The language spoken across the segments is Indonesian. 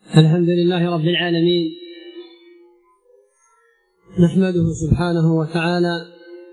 الحمد لله رب العالمين، نحمده سبحانه وتعالى،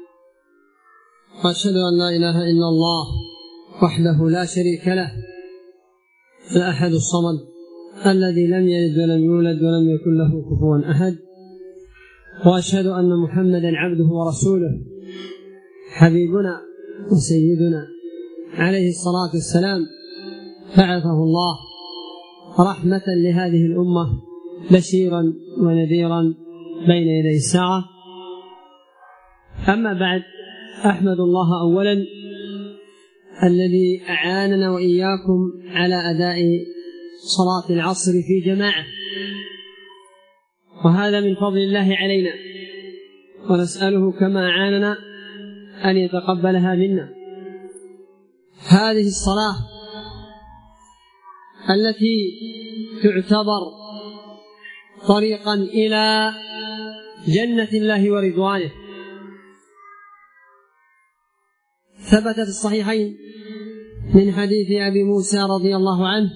وأشهد أن لا إله إلا الله وحده لا شريك له الأحد الصمد الذي لم يلد ولم يولد ولم يكن له كفوا أحد، وأشهد أن محمدا عبده ورسوله حبيبنا وسيدنا عليه الصلاة والسلام، بعثه الله رحمة لهذه الأمة بشيرا ونذيرا بين يدي الساعة. أما بعد، أحمد الله أولا الذي أعاننا وإياكم على أداء صلاة العصر في جماعة، وهذا من فضل الله علينا، ونسأله كما أعاننا أن يتقبلها منا. هذه الصلاة التي تعتبر طريقا إلى جنة الله ورضوانه، ثبت في الصحيحين من حديث أبي موسى رضي الله عنه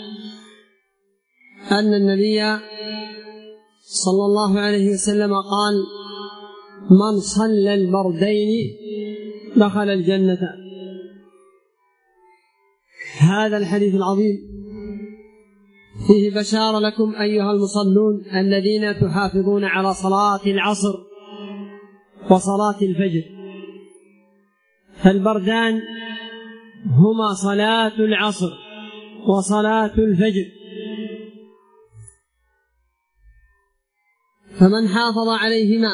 أن النبي صلى الله عليه وسلم قال: من صلى البردين دخل الجنة. هذا الحديث العظيم فيه بشارة لكم أيها المصلون الذين تحافظون على صلاة العصر وصلاة الفجر، فالبردان هما صلاة العصر وصلاة الفجر، فمن حافظ عليهما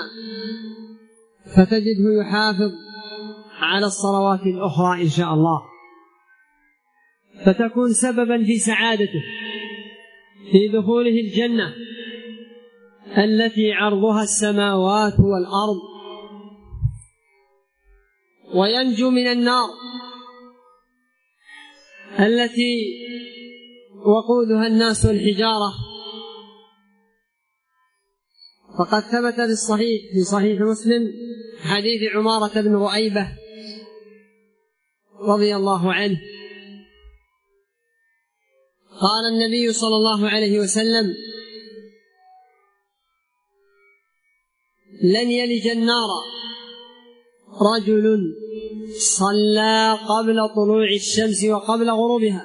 فتجده يحافظ على الصلوات الأخرى إن شاء الله، فتكون سببا في سعادته في دخوله الجنة التي عرضها السماوات والأرض، وينجو من النار التي وقودها الناس والحجارة. فقد ثبت في صحيح مسلم حديث عمارة بن رؤيبة رضي الله عنه قال النبي صلى الله عليه وسلم: لن يلج النار رجل صلى قبل طلوع الشمس وقبل غروبها.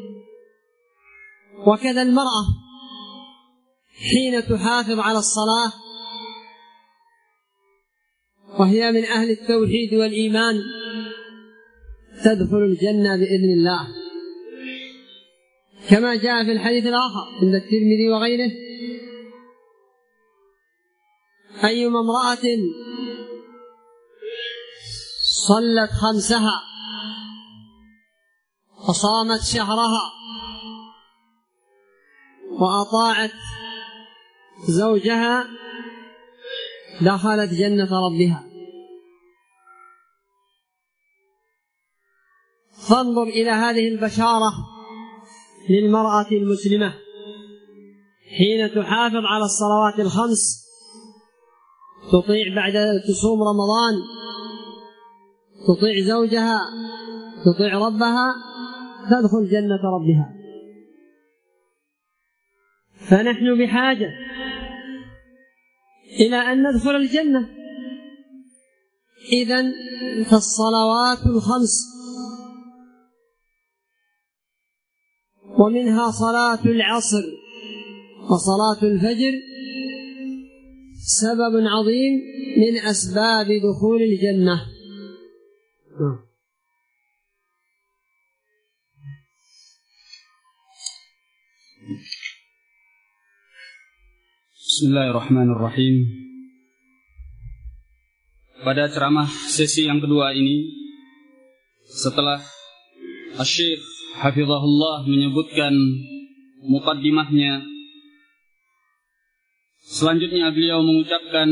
وكذا المرأة حين تحافظ على الصلاة وهي من أهل التوحيد والإيمان تدخل الجنة بإذن الله، كما جاء في الحديث الآخر عند الترمذي وغيره: أيما امرأة صلت خمسها وصامت شهرها وأطاعت زوجها دخلت جنة ربها. فانظر إلى هذه البشارة للمرأة المسلمة حين تحافظ على الصلوات الخمس، تطيع بعد تصوم رمضان، تطيع زوجها، تطيع ربها، تدخل جنة ربها. فنحن بحاجة إلى أن ندخل الجنة. إذن فالصلوات الخمس ومنها صلاة العصر وصلاة الفجر سبب عظيم من أسباب دخول الجنة. Bismillahirrahmanirrahim. Pada ceramah sesi yang kedua ini, setelah Asy-Syaikh Hafizahullah menyebutkan muqaddimahnya, selanjutnya beliau mengucapkan,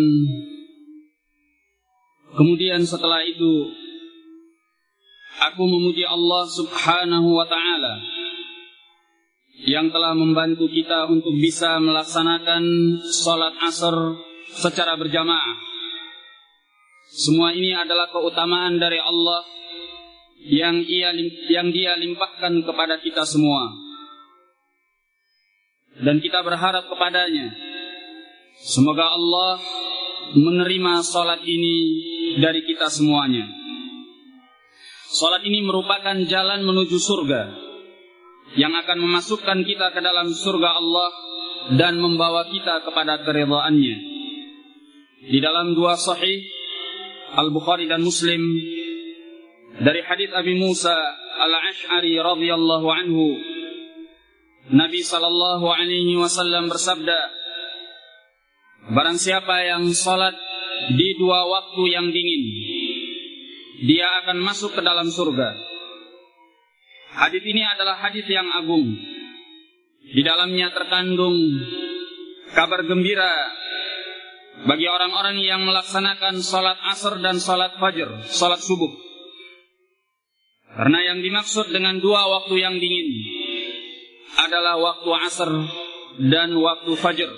kemudian setelah itu aku memuji Allah Subhanahu wa Ta'ala yang telah membantu kita untuk bisa melaksanakan sholat asar secara berjamaah. Semua ini adalah keutamaan dari Allah yang Dia limpahkan kepada kita semua. dan kita berharap kepadanya. Semoga Allah menerima salat ini dari kita semuanya. Salat ini merupakan jalan menuju surga yang akan memasukkan kita ke dalam surga Allah dan membawa kita kepada keridhaannya. Di dalam dua sahih Al-Bukhari dan Muslim dari hadits Abi Musa Al-Ash'ari radhiyallahu anhu, Nabi sallallahu alaihi wasallam bersabda, barang siapa yang salat di dua waktu yang dingin, dia akan masuk ke dalam surga. Hadis ini adalah hadis yang agung. Di dalamnya terkandung kabar gembira bagi orang-orang yang melaksanakan salat asar dan salat fajr, salat subuh. Karena yang dimaksud dengan dua waktu yang dingin adalah waktu asar dan waktu fajr.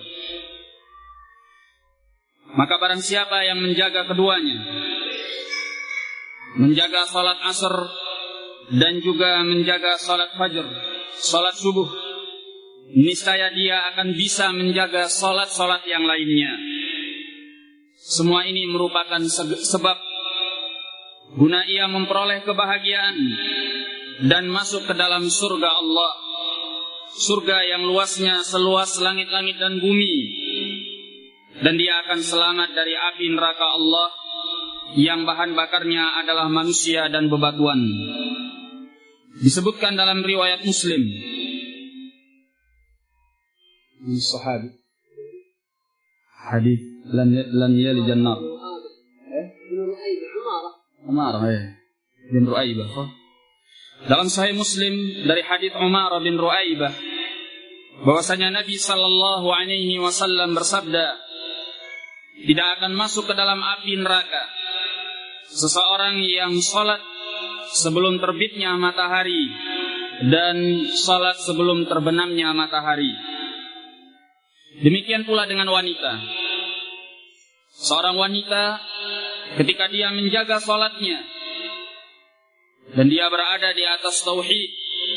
Maka barang siapa yang menjaga keduanya, menjaga salat asar dan juga menjaga salat fajr, salat subuh, niscaya dia akan bisa menjaga salat-salat yang lainnya. Semua ini merupakan sebab guna ia memperoleh kebahagiaan dan masuk ke dalam surga Allah. Surga yang luasnya seluas langit-langit dan bumi. Dan dia akan selamat dari api neraka Allah yang bahan bakarnya adalah manusia dan bebatuan. Disebutkan dalam riwayat Muslim, sahabi hadis lan yali jannah Umar bin Ru'aibah. Dalam Sahih Muslim dari hadis Umar bin Ru'aibah bahwasanya Nabi sallallahu alaihi wasallam bersabda, tidak akan masuk ke dalam api neraka seseorang yang salat sebelum terbitnya matahari dan salat sebelum terbenamnya matahari. Demikian pula dengan wanita. Seorang wanita ketika dia menjaga salatnya dan dia berada di atas tauhid,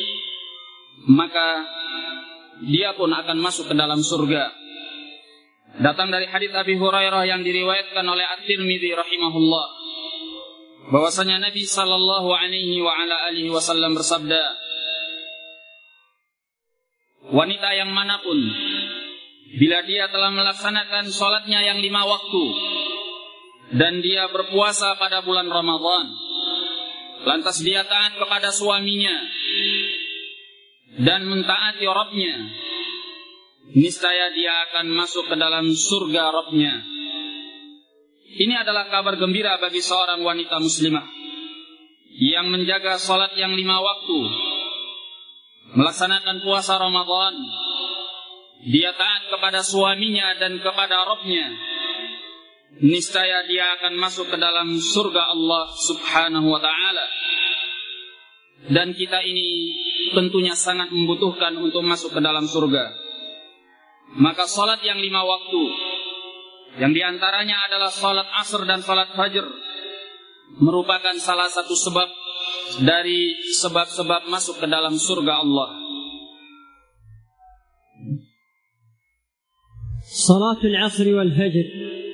maka dia pun akan masuk ke dalam surga. Datang dari hadits Abi Hurairah yang diriwayatkan oleh At-Tirmidzi rahimahullah, bahwasanya Nabi sallallahu alaihi wa ala alihi wasallam bersabda, wanita yang manapun bila dia telah melaksanakan salatnya yang 5 waktu dan dia berpuasa pada bulan Ramadan, lantas dia taat kepada suaminya dan mentaati Rabbnya, niscaya dia akan masuk ke dalam surga Rabbnya. Ini adalah kabar gembira bagi seorang wanita muslimah yang menjaga salat yang 5 waktu, melaksanakan puasa Ramadan, dia taat kepada suaminya dan kepada Rabbnya, niscaya dia akan masuk ke dalam surga Allah subhanahu wa ta'ala. Dan kita ini tentunya sangat membutuhkan untuk masuk ke dalam surga. Maka salat yang 5 waktu, yang diantaranya adalah salat asar dan salat fajr, merupakan salah satu sebab dari sebab-sebab masuk ke dalam surga Allah. Salatul asr wal fajr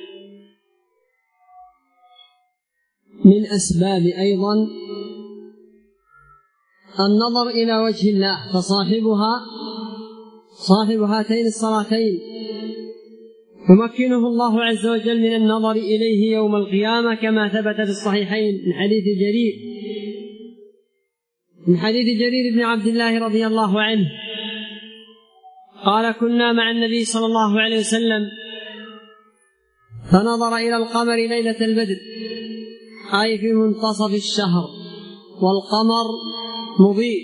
من أسباب أيضا النظر إلى وجه الله، صاحب هاتين الصلاتين يمكنه الله عز وجل من النظر إليه يوم القيامة، كما ثبت في الصحيحين من حديث جرير بن عبد الله رضي الله عنه قال: كنا مع النبي صلى الله عليه وسلم فنظر إلى القمر ليلة البدر، أي في منتصف الشهر والقمر مضيء،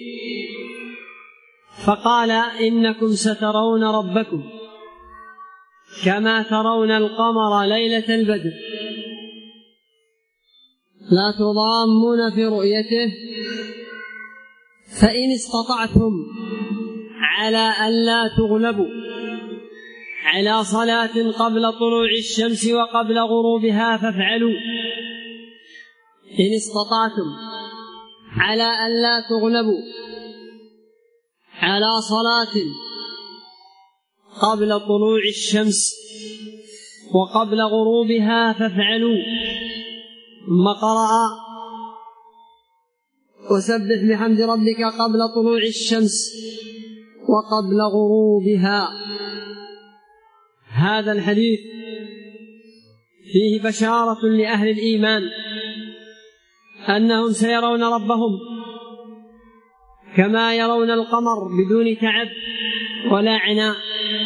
فقال: إنكم سترون ربكم كما ترون القمر ليلة البدر، لا تضامون في رؤيته، فإن استطعتم على ألا تغلبوا على صلاة قبل طلوع الشمس وقبل غروبها فافعلوا، إن استطعتم على ألا تغلبوا على صلاة قبل طلوع الشمس وقبل غروبها فافعلوا. ثم قرأ وسبح بحمد ربك قبل طلوع الشمس وقبل غروبها. هذا الحديث فيه بشارة لأهل الإيمان أنهم سيرون ربهم كما يرون القمر بدون تعب ولا عناء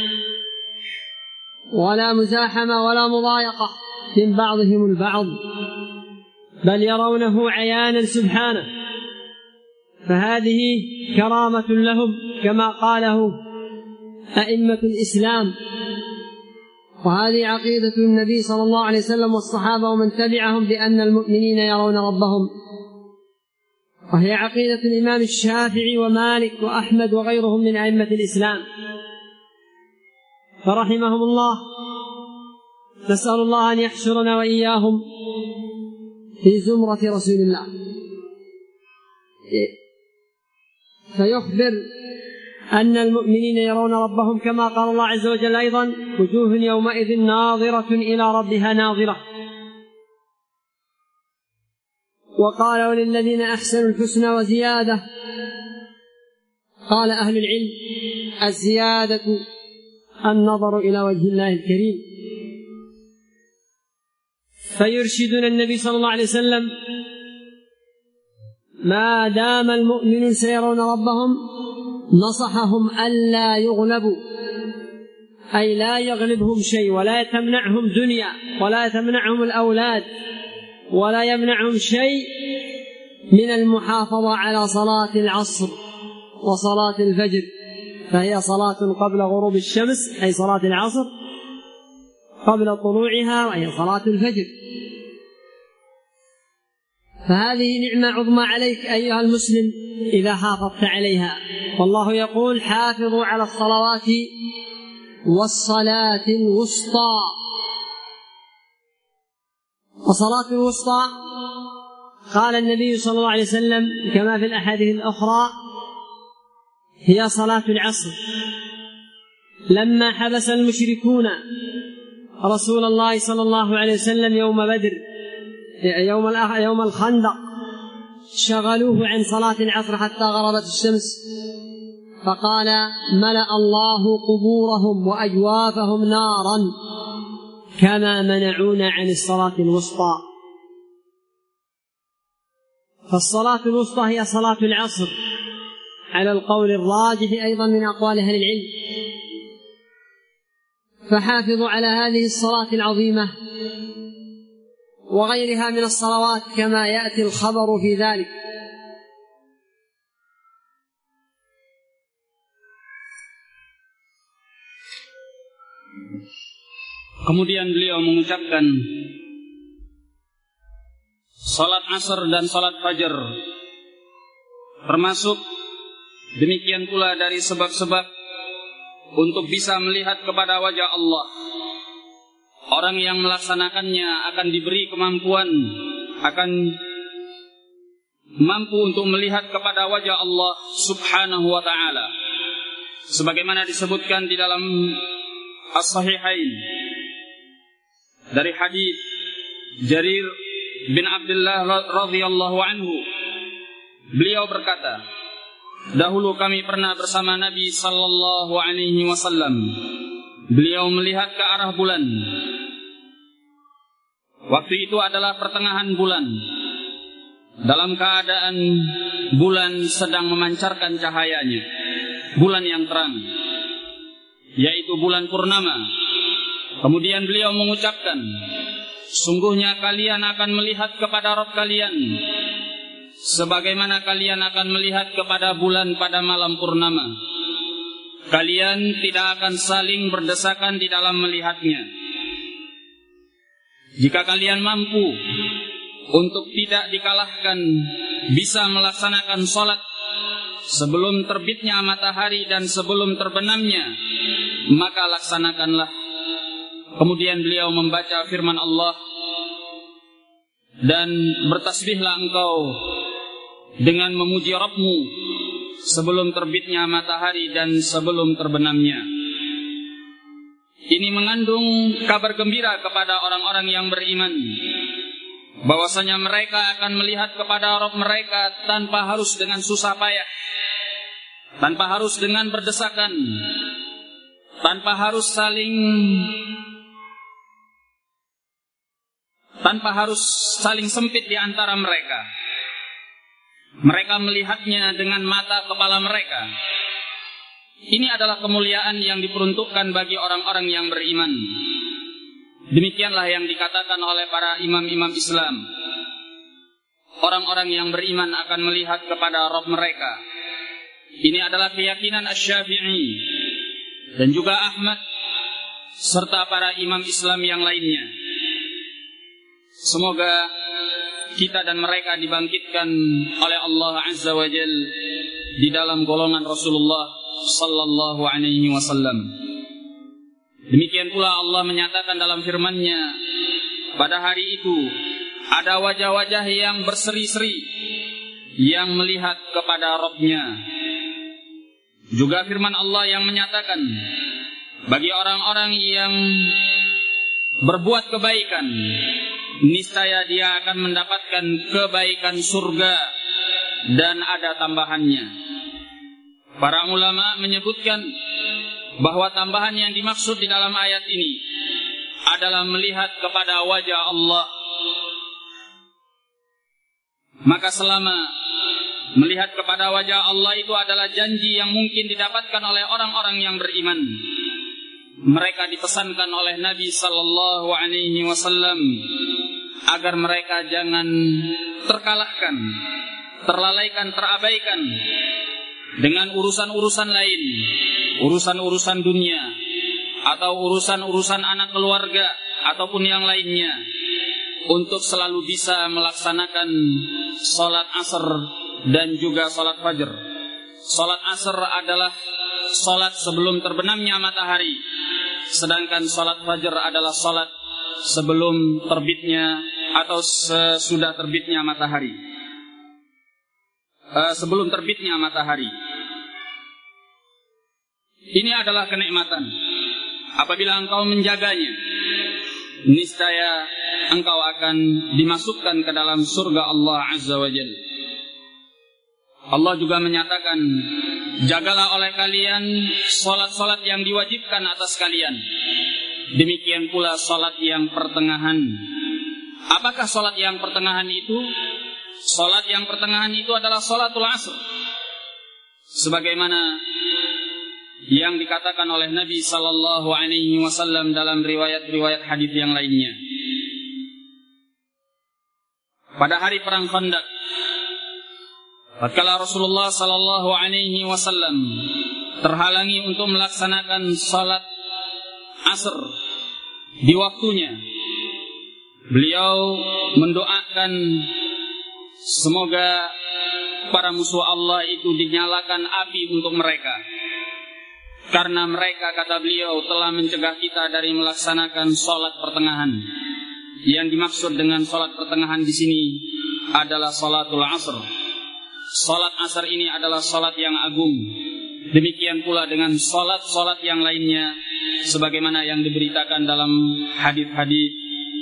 ولا مزاحمة ولا مضايقة من بعضهم البعض، بل يرونه عيانا سبحانه. فهذه كرامة لهم كما قاله أئمة الإسلام، وهذه عقيدة النبي صلى الله عليه وسلم والصحابة ومن تبعهم بأن المؤمنين يرون ربهم، وهي عقيدة الإمام الشافعي ومالك وأحمد وغيرهم من أئمة الإسلام فرحمهم الله. نسأل الله أن يحشرنا وإياهم في زمرة رسول الله. فيخبر أن المؤمنين يرون ربهم كما قال الله عز وجل أيضا: وجوه يومئذ ناظرة إلى ربها ناظرة. وقال: وللذين أحسنوا الحسنى وزيادة. قال أهل العلم: الزيادة النظر إلى وجه الله الكريم. فيرشدنا النبي صلى الله عليه وسلم: ما دام المؤمنون سيرون ربهم نصحهم ألا يغلبوا، أي لا يغلبهم شيء ولا تمنعهم دنيا ولا تمنعهم الأولاد ولا يمنعهم شيء من المحافظة على صلاة العصر وصلاة الفجر، فهي صلاة قبل غروب الشمس أي صلاة العصر، قبل طلوعها وهي صلاة الفجر. فهذه نعمة عظمى عليك أيها المسلم إذا حافظت عليها. والله يقول: حافظوا على الصلوات والصلاة الوسطى. وصلاة الوسطى قال النبي صلى الله عليه وسلم كما في الأحاديث الأخرى هي صلاة العصر. لما حبس المشركون رسول الله صلى الله عليه وسلم يوم بدر يوم الخندق شغلوه عن صلاة العصر حتى غربت الشمس، فقال: ملأ الله قبورهم وأجوافهم نارا كما منعونا عن الصلاة الوسطى. فالصلاة الوسطى هي صلاة العصر على القول الراجح أيضا من أقوال أهل العلم. فحافظوا على هذه الصلاة العظيمة وغيرها من الصلوات كما يأتي الخبر في ذلك. Kemudian beliau mengucapkan salat asar dan salat fajar termasuk demikian pula dari sebab-sebab untuk bisa melihat kepada wajah Allah. Orang yang melaksanakannya akan diberi kemampuan, akan mampu untuk melihat kepada wajah Allah subhanahu wa ta'ala, sebagaimana disebutkan di dalam As-Sahihain dari hadis Jarir bin Abdullah radhiyallahu anhu. Beliau berkata, dahulu kami pernah bersama Nabi sallallahu alaihi wasallam. Beliau melihat ke arah bulan. Waktu itu adalah pertengahan bulan, dalam keadaan bulan sedang memancarkan cahayanya, bulan yang terang, yaitu bulan purnama. Kemudian beliau mengucapkan, sungguhnya kalian akan melihat kepada Rabb kalian sebagaimana kalian akan melihat kepada bulan pada malam purnama. Kalian tidak akan saling berdesakan di dalam melihatnya. Jika kalian mampu untuk tidak dikalahkan, bisa melaksanakan sholat sebelum terbitnya matahari dan sebelum terbenamnya, maka laksanakanlah. Kemudian beliau membaca firman Allah, dan bertasbihlah engkau dengan memuji Rabbmu sebelum terbitnya matahari dan sebelum terbenamnya. Ini mengandung kabar gembira kepada orang-orang yang beriman, bahwasanya mereka akan melihat kepada Rabb mereka tanpa harus dengan susah payah, tanpa harus dengan berdesakan, tanpa harus saling sempit di antara mereka. Mereka melihatnya dengan mata kepala mereka. Ini adalah kemuliaan yang diperuntukkan bagi orang-orang yang beriman. Demikianlah yang dikatakan oleh para imam-imam Islam. Orang-orang yang beriman akan melihat kepada Rabb mereka. Ini adalah keyakinan Asy-Syafi'i dan juga Ahmad serta para imam Islam yang lainnya. Semoga kita dan mereka dibangkitkan oleh Allah Azza wa Jal di dalam golongan Rasulullah sallallahu alaihi wasallam. Demikian pula Allah menyatakan dalam firman-Nya, pada hari itu ada wajah-wajah yang berseri-seri yang melihat kepada Rabb-Nya. Juga firman Allah yang menyatakan, bagi orang-orang yang berbuat kebaikan, niscaya dia akan mendapatkan kebaikan surga dan ada tambahannya. Para ulama menyebutkan bahwa tambahan yang dimaksud di dalam ayat ini adalah melihat kepada wajah Allah. Maka selama melihat kepada wajah Allah itu adalah janji yang mungkin didapatkan oleh orang-orang yang beriman, mereka dipesankan oleh Nabi sallallahu alaihi wasallam agar mereka jangan terkalahkan, terlalaikan, terabaikan dengan urusan-urusan lain, urusan-urusan dunia atau urusan-urusan anak keluarga ataupun yang lainnya, untuk selalu bisa melaksanakan salat asar dan juga salat fajar. Salat asar adalah salat sebelum terbenamnya matahari, sedangkan salat fajar adalah salat sebelum terbitnya atau sesudah terbitnya matahari. Sebelum terbitnya matahari. Ini adalah kenikmatan. Apabila engkau menjaganya, niscaya engkau akan dimasukkan ke dalam surga Allah Azza wa Jalla. Allah juga menyatakan, jagalah oleh kalian salat-salat yang diwajibkan atas kalian. Demikian pula salat yang pertengahan. Apakah salat yang pertengahan itu? Salat yang pertengahan itu adalah salatul asr, sebagaimana yang dikatakan oleh Nabi sallallahu alaihi wasallam dalam riwayat-riwayat hadis yang lainnya. Pada hari perang Khandaq, tatkala Rasulullah sallallahu alaihi wasallam terhalangi untuk melaksanakan salat asr di waktunya, beliau mendoakan semoga para musuh Allah itu dinyalakan api untuk mereka, karena mereka, kata beliau, telah mencegah kita dari melaksanakan salat pertengahan. Yang dimaksud dengan salat pertengahan di sini adalah salatul asr. Salat asar ini adalah salat yang agung. Demikian pula dengan salat-salat yang lainnya, sebagaimana yang diberitakan dalam hadis-hadis.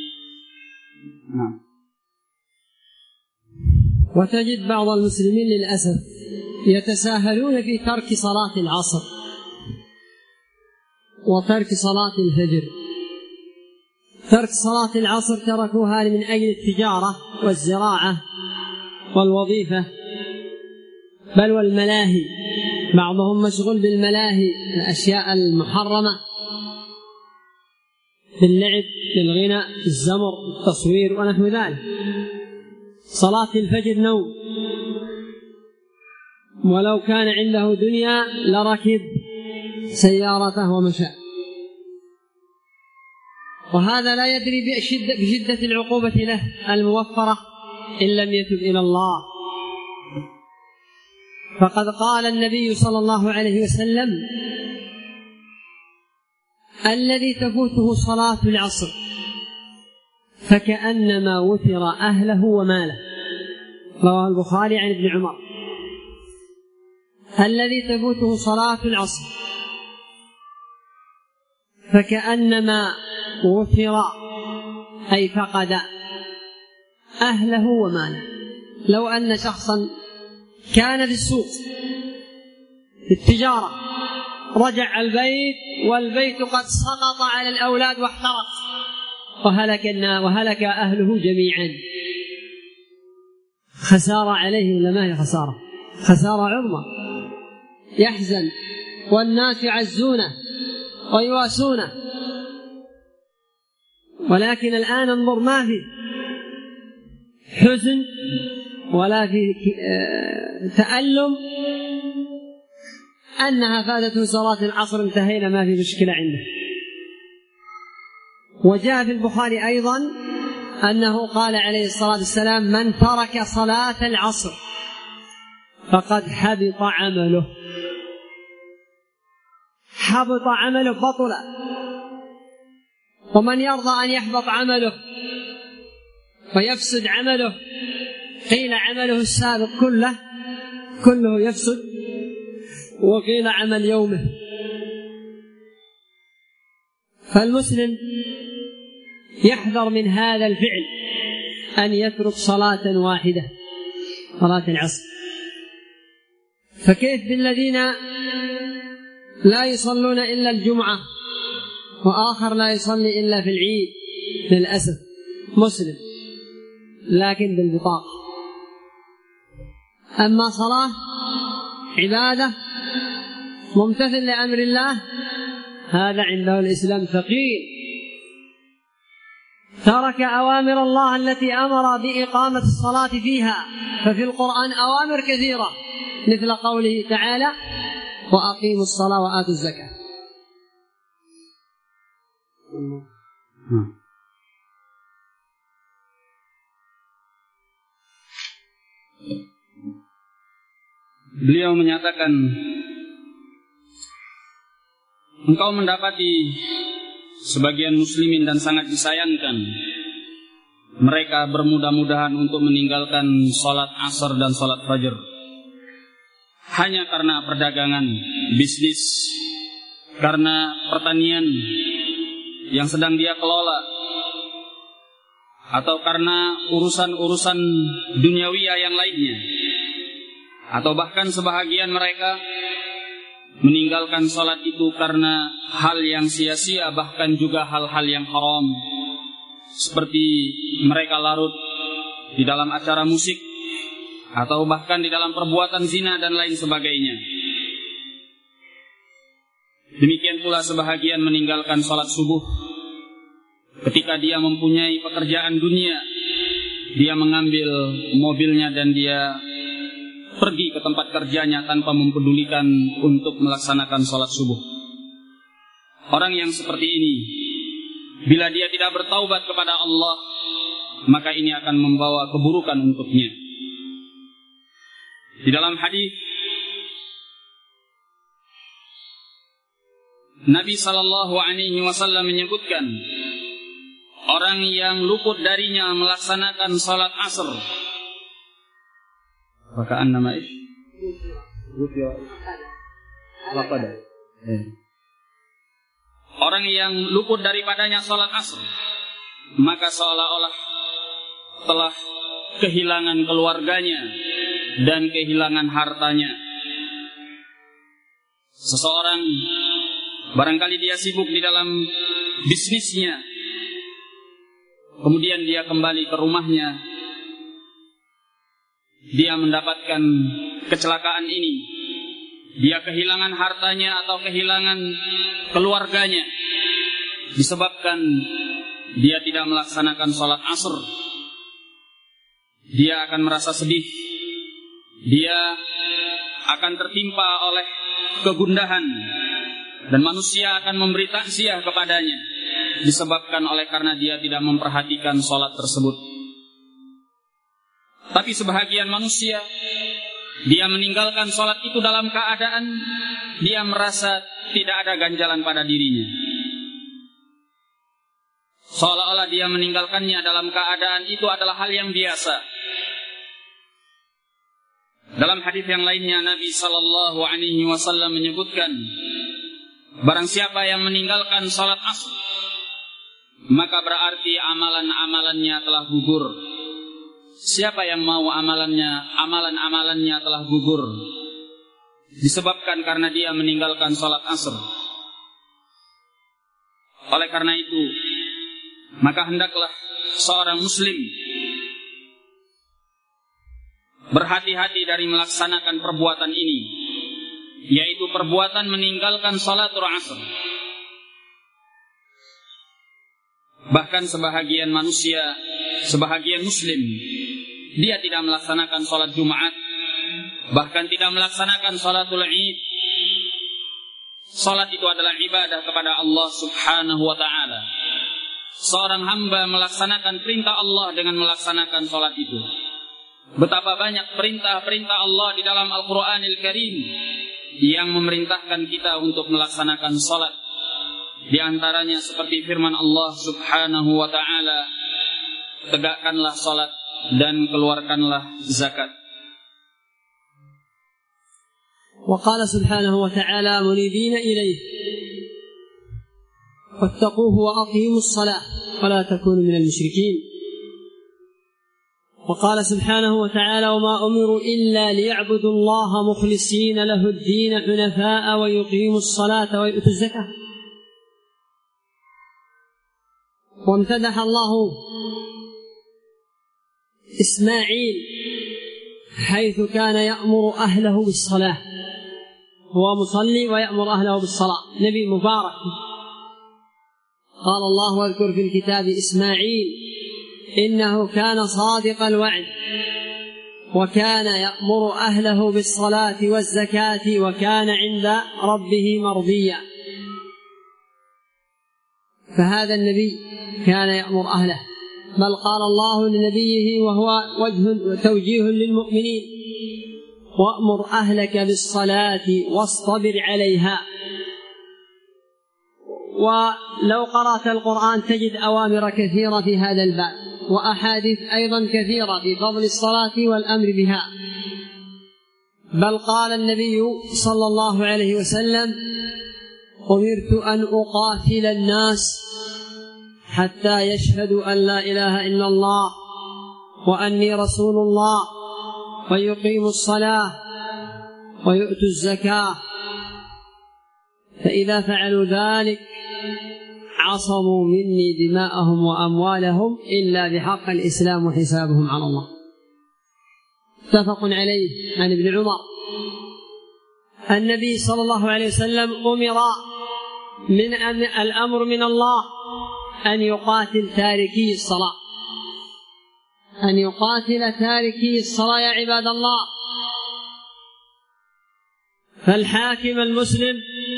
وتجد بعض المسلمين للأسف يتساهلون في ترك صلاة العصر وترك صلاة الفجر. ترك صلاة العصر تركوها من أجل التجارة والزراعة والوظيفة، بل والملاهي. بعضهم مشغول بالملاهي، الأشياء المحرمة، باللعب، بالغنى، الزمر، التصوير ونحو ذلك. صلاة الفجر نوم، ولو كان عنده دنيا لركب سيارته ومشى، وهذا لا يدري بشدة العقوبة له الموفرة إن لم يتب إلى الله. فقد قال النبي صلى الله عليه وسلم: الذي تفوته صلاة العصر فكأنما وتر أهله وماله. رواه البخاري عن ابن عمر. الذي تفوته صلاة العصر فكأنما وفر أي فقد أهله وماله. لو أن شخصا كان في السوق في التجارة رجع البيت والبيت قد سقط على الأولاد واحترق وهلك أهله جميعا، خسارة عليه ولا ما هي خسارة؟ خسارة عظمى، يحزن والناس يعزونه ويواسونه. ولكن الآن انظر، ما في حزن ولا في تألم أنها فاتته صلاة العصر، انتهينا، ما في مشكلة عنده. وجاء في البخاري أيضا أنه قال عليه الصلاة والسلام: من ترك صلاة العصر فقد حبط عمله. حبط عمله، بطل. ومن يرضى أن يحبط عمله ويفسد عمله؟ قيل عمله السابق كله يفسد، وقيل عمل يومه. فالمسلم يحذر من هذا الفعل، أن يترك صلاة واحدة، صلاة العصر. فكيف بالذين لا يصلون إلا الجمعة، وآخر لا يصلي إلا في العيد؟ للأسف مسلم لكن بالبطاقة. أما صلاة عبادة ممتثل لأمر الله، هذا عنده الإسلام ثقيل، ترك أوامر الله التي أمر بإقامة الصلاة فيها. ففي القرآن أوامر كثيرة مثل قوله تعالى: وأقيموا الصلاة وآتوا الزكاة. Beliau menyatakan, engkau mendapati sebagian muslimin dan sangat disayangkan mereka bermudah-mudahan untuk meninggalkan sholat asar dan sholat fajar hanya karena perdagangan, bisnis, karena pertanian yang sedang dia kelola, atau karena urusan-urusan duniawiyah yang lainnya. Atau bahkan sebahagian mereka meninggalkan sholat itu karena hal yang sia-sia, bahkan juga hal-hal yang haram, seperti mereka larut di dalam acara musik, atau bahkan di dalam perbuatan zina dan lain sebagainya. Demikian pula sebahagian meninggalkan sholat subuh ketika dia mempunyai pekerjaan dunia. Dia mengambil mobilnya dan dia pergi ke tempat kerjanya tanpa mempedulikan untuk melaksanakan sholat subuh. Orang yang seperti ini, bila dia tidak bertaubat kepada Allah, maka ini akan membawa keburukan untuknya. Di dalam hadis Nabi SAW menyebutkan, orang yang luput darinya melaksanakan sholat asar, Fakaan nama orang yang luput daripadanya sholat asar, maka seolah-olah telah kehilangan keluarganya dan kehilangan hartanya. Seseorang barangkali dia sibuk di dalam bisnisnya, kemudian dia kembali ke rumahnya, dia mendapatkan kecelakaan ini, dia kehilangan hartanya atau kehilangan keluarganya disebabkan dia tidak melaksanakan sholat asar. Dia akan merasa sedih, dia akan tertimpa oleh kegundahan, dan manusia akan memberi takziah kepadanya disebabkan oleh karena dia tidak memperhatikan sholat tersebut. Tapi sebahagian manusia, dia meninggalkan sholat itu dalam keadaan dia merasa tidak ada ganjalan pada dirinya. Seolah-olah dia meninggalkannya dalam keadaan itu adalah hal yang biasa. Dalam hadis yang lainnya Nabi SAW menyebutkan, Barang siapa yang meninggalkan salat asar, maka berarti amalan-amalannya telah gugur. Siapa yang mau amalan-amalannya telah gugur disebabkan karena dia meninggalkan salat asar. Oleh karena itu, maka hendaklah seorang muslim berhati-hati dari melaksanakan perbuatan ini, yaitu perbuatan meninggalkan salatul asar. Bahkan sebahagian manusia, sebahagian muslim, dia tidak melaksanakan salat Jumat, bahkan tidak melaksanakan salatul Id. Salat itu adalah ibadah kepada Allah Subhanahu wa ta'ala. Seorang hamba melaksanakan perintah Allah dengan melaksanakan salat itu. Betapa banyak perintah-perintah Allah di dalam Al-Quranil Karim yang memerintahkan kita untuk melaksanakan salat. Di antaranya seperti firman Allah Subhanahu wa ta'ala, tegakkanlah salat dan keluarkanlah zakat. وقال سبحانه وتعالى منيبين إليه واتقوه وأقيموا الصلاة ولا تكونوا من المشركين. وقال سبحانه وتعالى وما أمروا إلا ليعبدوا الله مخلصين له الدين حنفاء ويقيموا الصلاة ويؤتوا الزكاة. وامتدح الله إسماعيل حيث كان يأمر أهله بالصلاة، هو مصلي ويأمر أهله بالصلاة، نبي مبارك. قال الله واذكر في الكتاب إسماعيل إنه كان صادق الوعد وكان يأمر أهله بالصلاة والزكاة وكان عند ربه مرضيا. فهذا النبي كان يأمر أهله، بل قال الله لنبيه وهو توجيه للمؤمنين وأمر أهلك بالصلاة واصطبر عليها. ولو قرأت القرآن تجد أوامر كثيرة في هذا الباب وأحاديث أيضا كثيرة في فضل الصلاة والأمر بها. بل قال النبي صلى الله عليه وسلم أمرت أن أقاتل الناس حتى يشهدوا أن لا إله إلا الله وأني رسول الله ويقيموا الصلاة ويؤتوا الزكاة، فإذا فعلوا ذلك عصموا مني دماءهم وأموالهم إلا بحق الإسلام وحسابهم على الله. متفق عليه عن ابن عمر. النبي صلى الله عليه وسلم أمر من الأمر من الله أن يقاتل تاركي الصلاة، أن يقاتل تاركي الصلاة يا عباد الله. فالحاكم المسلم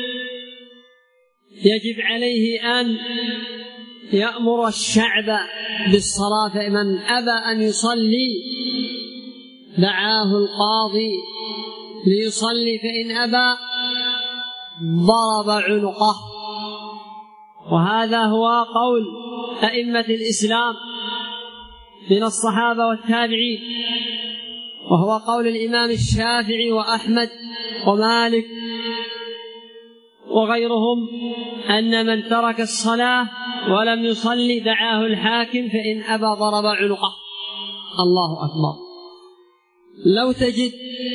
يجب عليه أن يأمر الشعب بالصلاة، فمن أبى أن يصلي دعاه القاضي ليصلي، فإن أبى ضرب عنقه. وهذا هو قول أئمة الإسلام من الصحابة والتابعين، وهو قول الإمام الشافعي وأحمد ومالك وغيرهم أن من ترك الصلاة ولم يصلي دعاه الحاكم، فإن أبى ضرب عنقه. الله أكبر. لو تجد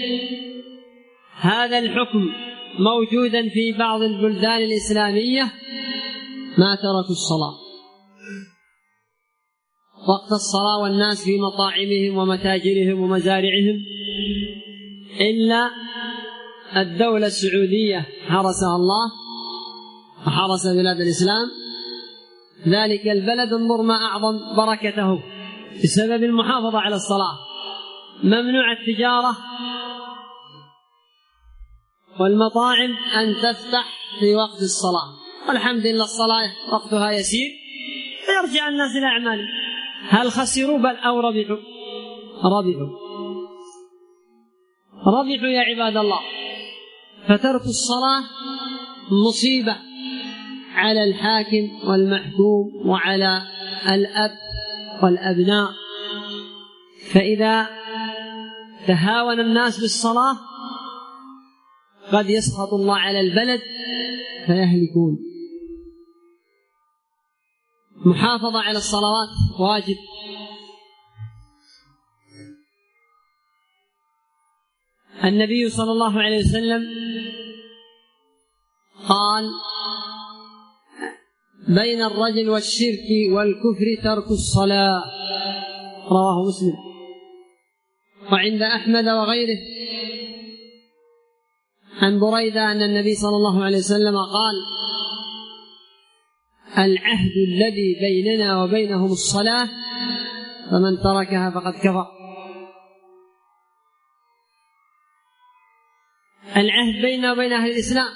هذا الحكم موجودا في بعض البلدان الإسلامية ما تركوا الصلاة وقت الصلاة والناس في مطاعمهم ومتاجرهم ومزارعهم، إلا الدولة السعودية حرسها الله وحرس بلاد الإسلام. ذلك البلد انظر ما أعظم بركته بسبب المحافظة على الصلاة. ممنوع التجارة والمطاعم أن تفتح في وقت الصلاة، والحمد لله الصلاة وقتها يسير فيرجع الناس إلى أعمالهم. هل خسروا؟ بل أو ربحوا. ربحوا يا عباد الله. فترك الصلاة مصيبة على الحاكم والمحكوم وعلى الأب والأبناء. فإذا تهاون الناس بالصلاة قد يسخط الله على البلد فيهلكون. محافظة على الصلوات واجب. النبي صلى الله عليه وسلم قال: بين الرجل والشرك والكفر ترك الصلاة، رواه مسلم. وعند أحمد وغيره عن بريدة أن النبي صلى الله عليه وسلم قال: العهد الذي بيننا وبينهم الصلاة، فمن تركها فقد كفر. العهد بيننا وبين أهل الإسلام،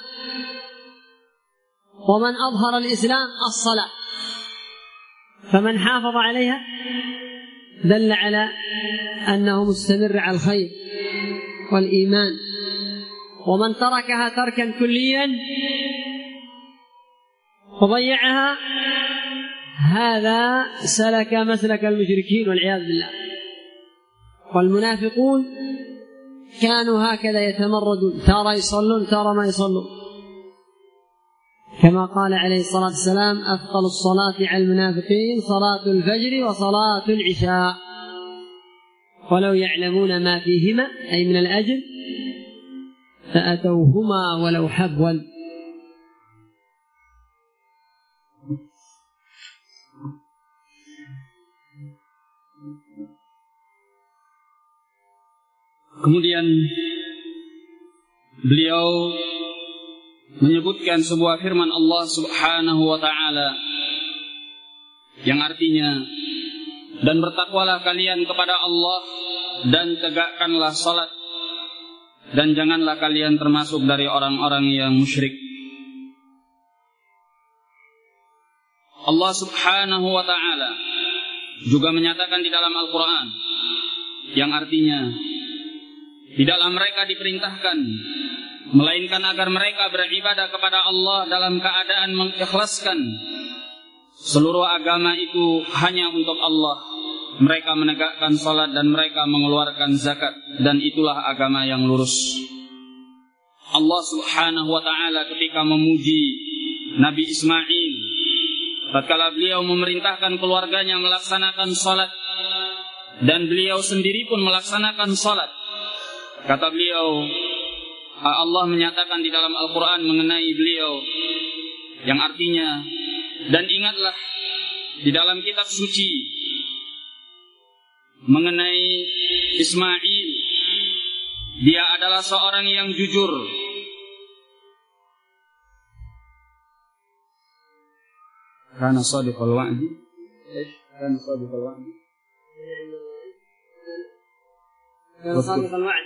ومن أظهر الإسلام الصلاة، فمن حافظ عليها دل على أنه مستمر على الخير والإيمان، ومن تركها تركا كليا وضيعها هذا سلك مسلك المشركين والعياذ بالله. والمنافقون كانوا هكذا يتمردون، تارى يصلون تارى ما يصلون، كما قال عليه الصلاة والسلام: أثقل الصلاة على المنافقين صلاة الفجر وصلاة العشاء، ولو يعلمون ما فيهما أي من الأجر فأتوهما ولو حبوا. Kemudian beliau menyebutkan sebuah firman Allah Subhanahu wa ta'ala yang artinya, dan bertakwalah kalian kepada Allah dan tegakkanlah salat, dan janganlah kalian termasuk dari orang-orang yang musyrik. Allah Subhanahu wa ta'ala juga menyatakan di dalam Al-Quran yang artinya, tidaklah mereka diperintahkan melainkan agar mereka beribadah kepada Allah dalam keadaan mengikhlaskan seluruh agama itu hanya untuk Allah. Mereka menegakkan salat dan mereka mengeluarkan zakat, dan itulah agama yang lurus. Allah Subhanahu wa ta'ala ketika memuji Nabi Ismail tatkala beliau memerintahkan keluarganya melaksanakan salat dan beliau sendiri pun melaksanakan salat, kata beliau, Allah menyatakan di dalam Al-Quran mengenai beliau yang artinya, dan ingatlah di dalam kitab suci mengenai Ismail, dia adalah seorang yang jujur. Kana shadiqul wa'di, kana shadiqul wa'di, kana shadiqul wa'di.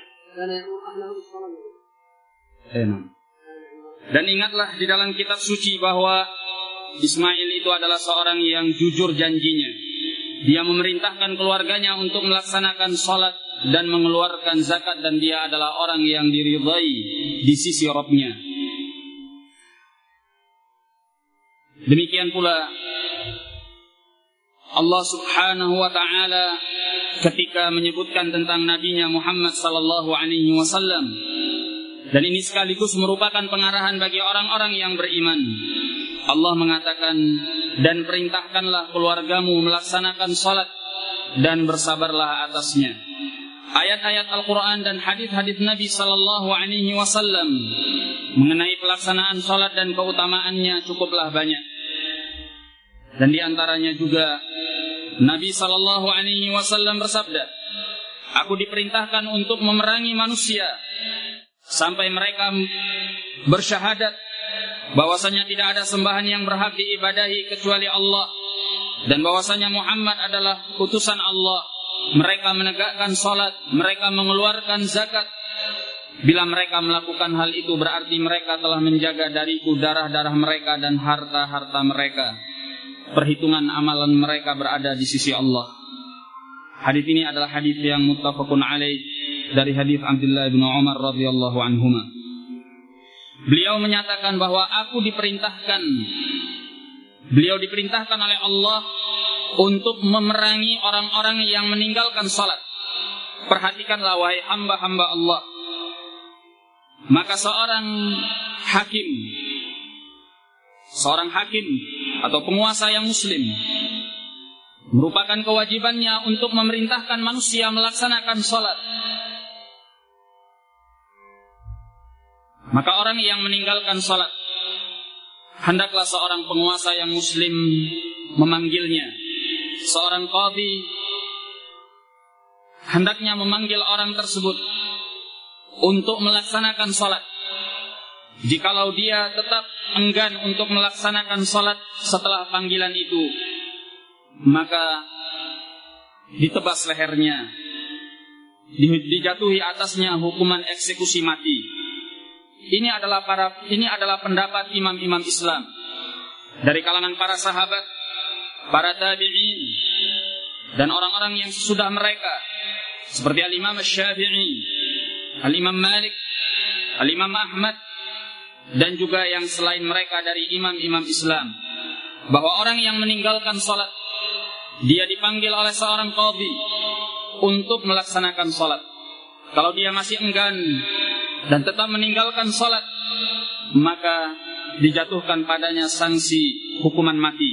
Dan ingatlah di dalam kitab suci bahwa Ismail itu adalah seorang yang jujur janjinya. Dia memerintahkan keluarganya untuk melaksanakan salat dan mengeluarkan zakat, dan dia adalah orang yang diridhai di sisi Rabb-Nya. Demikian pula Allah Subhanahu wa ta'ala ketika menyebutkan tentang nabinya Muhammad sallallahu alaihi wasallam, dan ini sekaligus merupakan pengarahan bagi orang-orang yang beriman. Allah mengatakan, dan perintahkanlah keluargamu melaksanakan salat dan bersabarlah atasnya. Ayat-ayat Al-Quran dan hadis-hadis Nabi sallallahu alaihi wasallam mengenai pelaksanaan salat dan keutamaannya cukuplah banyak. Dan di antaranya juga Nabi sallallahu alaihi wasallam bersabda, aku diperintahkan untuk memerangi manusia sampai mereka bersyahadat bahwasanya tidak ada sembahan yang berhak diibadahi kecuali Allah, dan bahwasanya Muhammad adalah utusan Allah. Mereka menegakkan salat, mereka mengeluarkan zakat. Bila mereka melakukan hal itu berarti mereka telah menjaga dariku darah-darah mereka dan harta-harta mereka. Perhitungan amalan mereka berada di sisi Allah. Hadis ini adalah hadis yang muttafaqun alaih dari hadis Abdullah bin Umar radhiyallahu anhuma. Beliau menyatakan bahwa beliau diperintahkan oleh Allah untuk memerangi orang-orang yang meninggalkan salat. Perhatikanlah wahai hamba-hamba Allah. Maka seorang hakim seorang hakim atau penguasa yang muslim merupakan kewajibannya untuk memerintahkan manusia melaksanakan sholat, maka orang yang meninggalkan sholat, hendaklah seorang penguasa yang muslim memanggilnya. Seorang qadhi hendaknya memanggil orang tersebut untuk melaksanakan sholat. Jikalau dia tetap enggan untuk melaksanakan sholat setelah panggilan itu, maka ditebas lehernya, dijatuhi atasnya hukuman eksekusi mati. Ini adalah pendapat imam-imam Islam dari kalangan para sahabat, para tabi'in, dan orang-orang yang sesudah mereka, seperti Al-Imam Syafi'i, Al-Imam Malik, Al-Imam Ahmad, dan juga yang selain mereka dari imam-imam Islam, bahwa orang yang meninggalkan sholat, dia dipanggil oleh seorang qadhi untuk melaksanakan sholat. Kalau dia masih enggan dan tetap meninggalkan sholat, maka dijatuhkan padanya sanksi hukuman mati.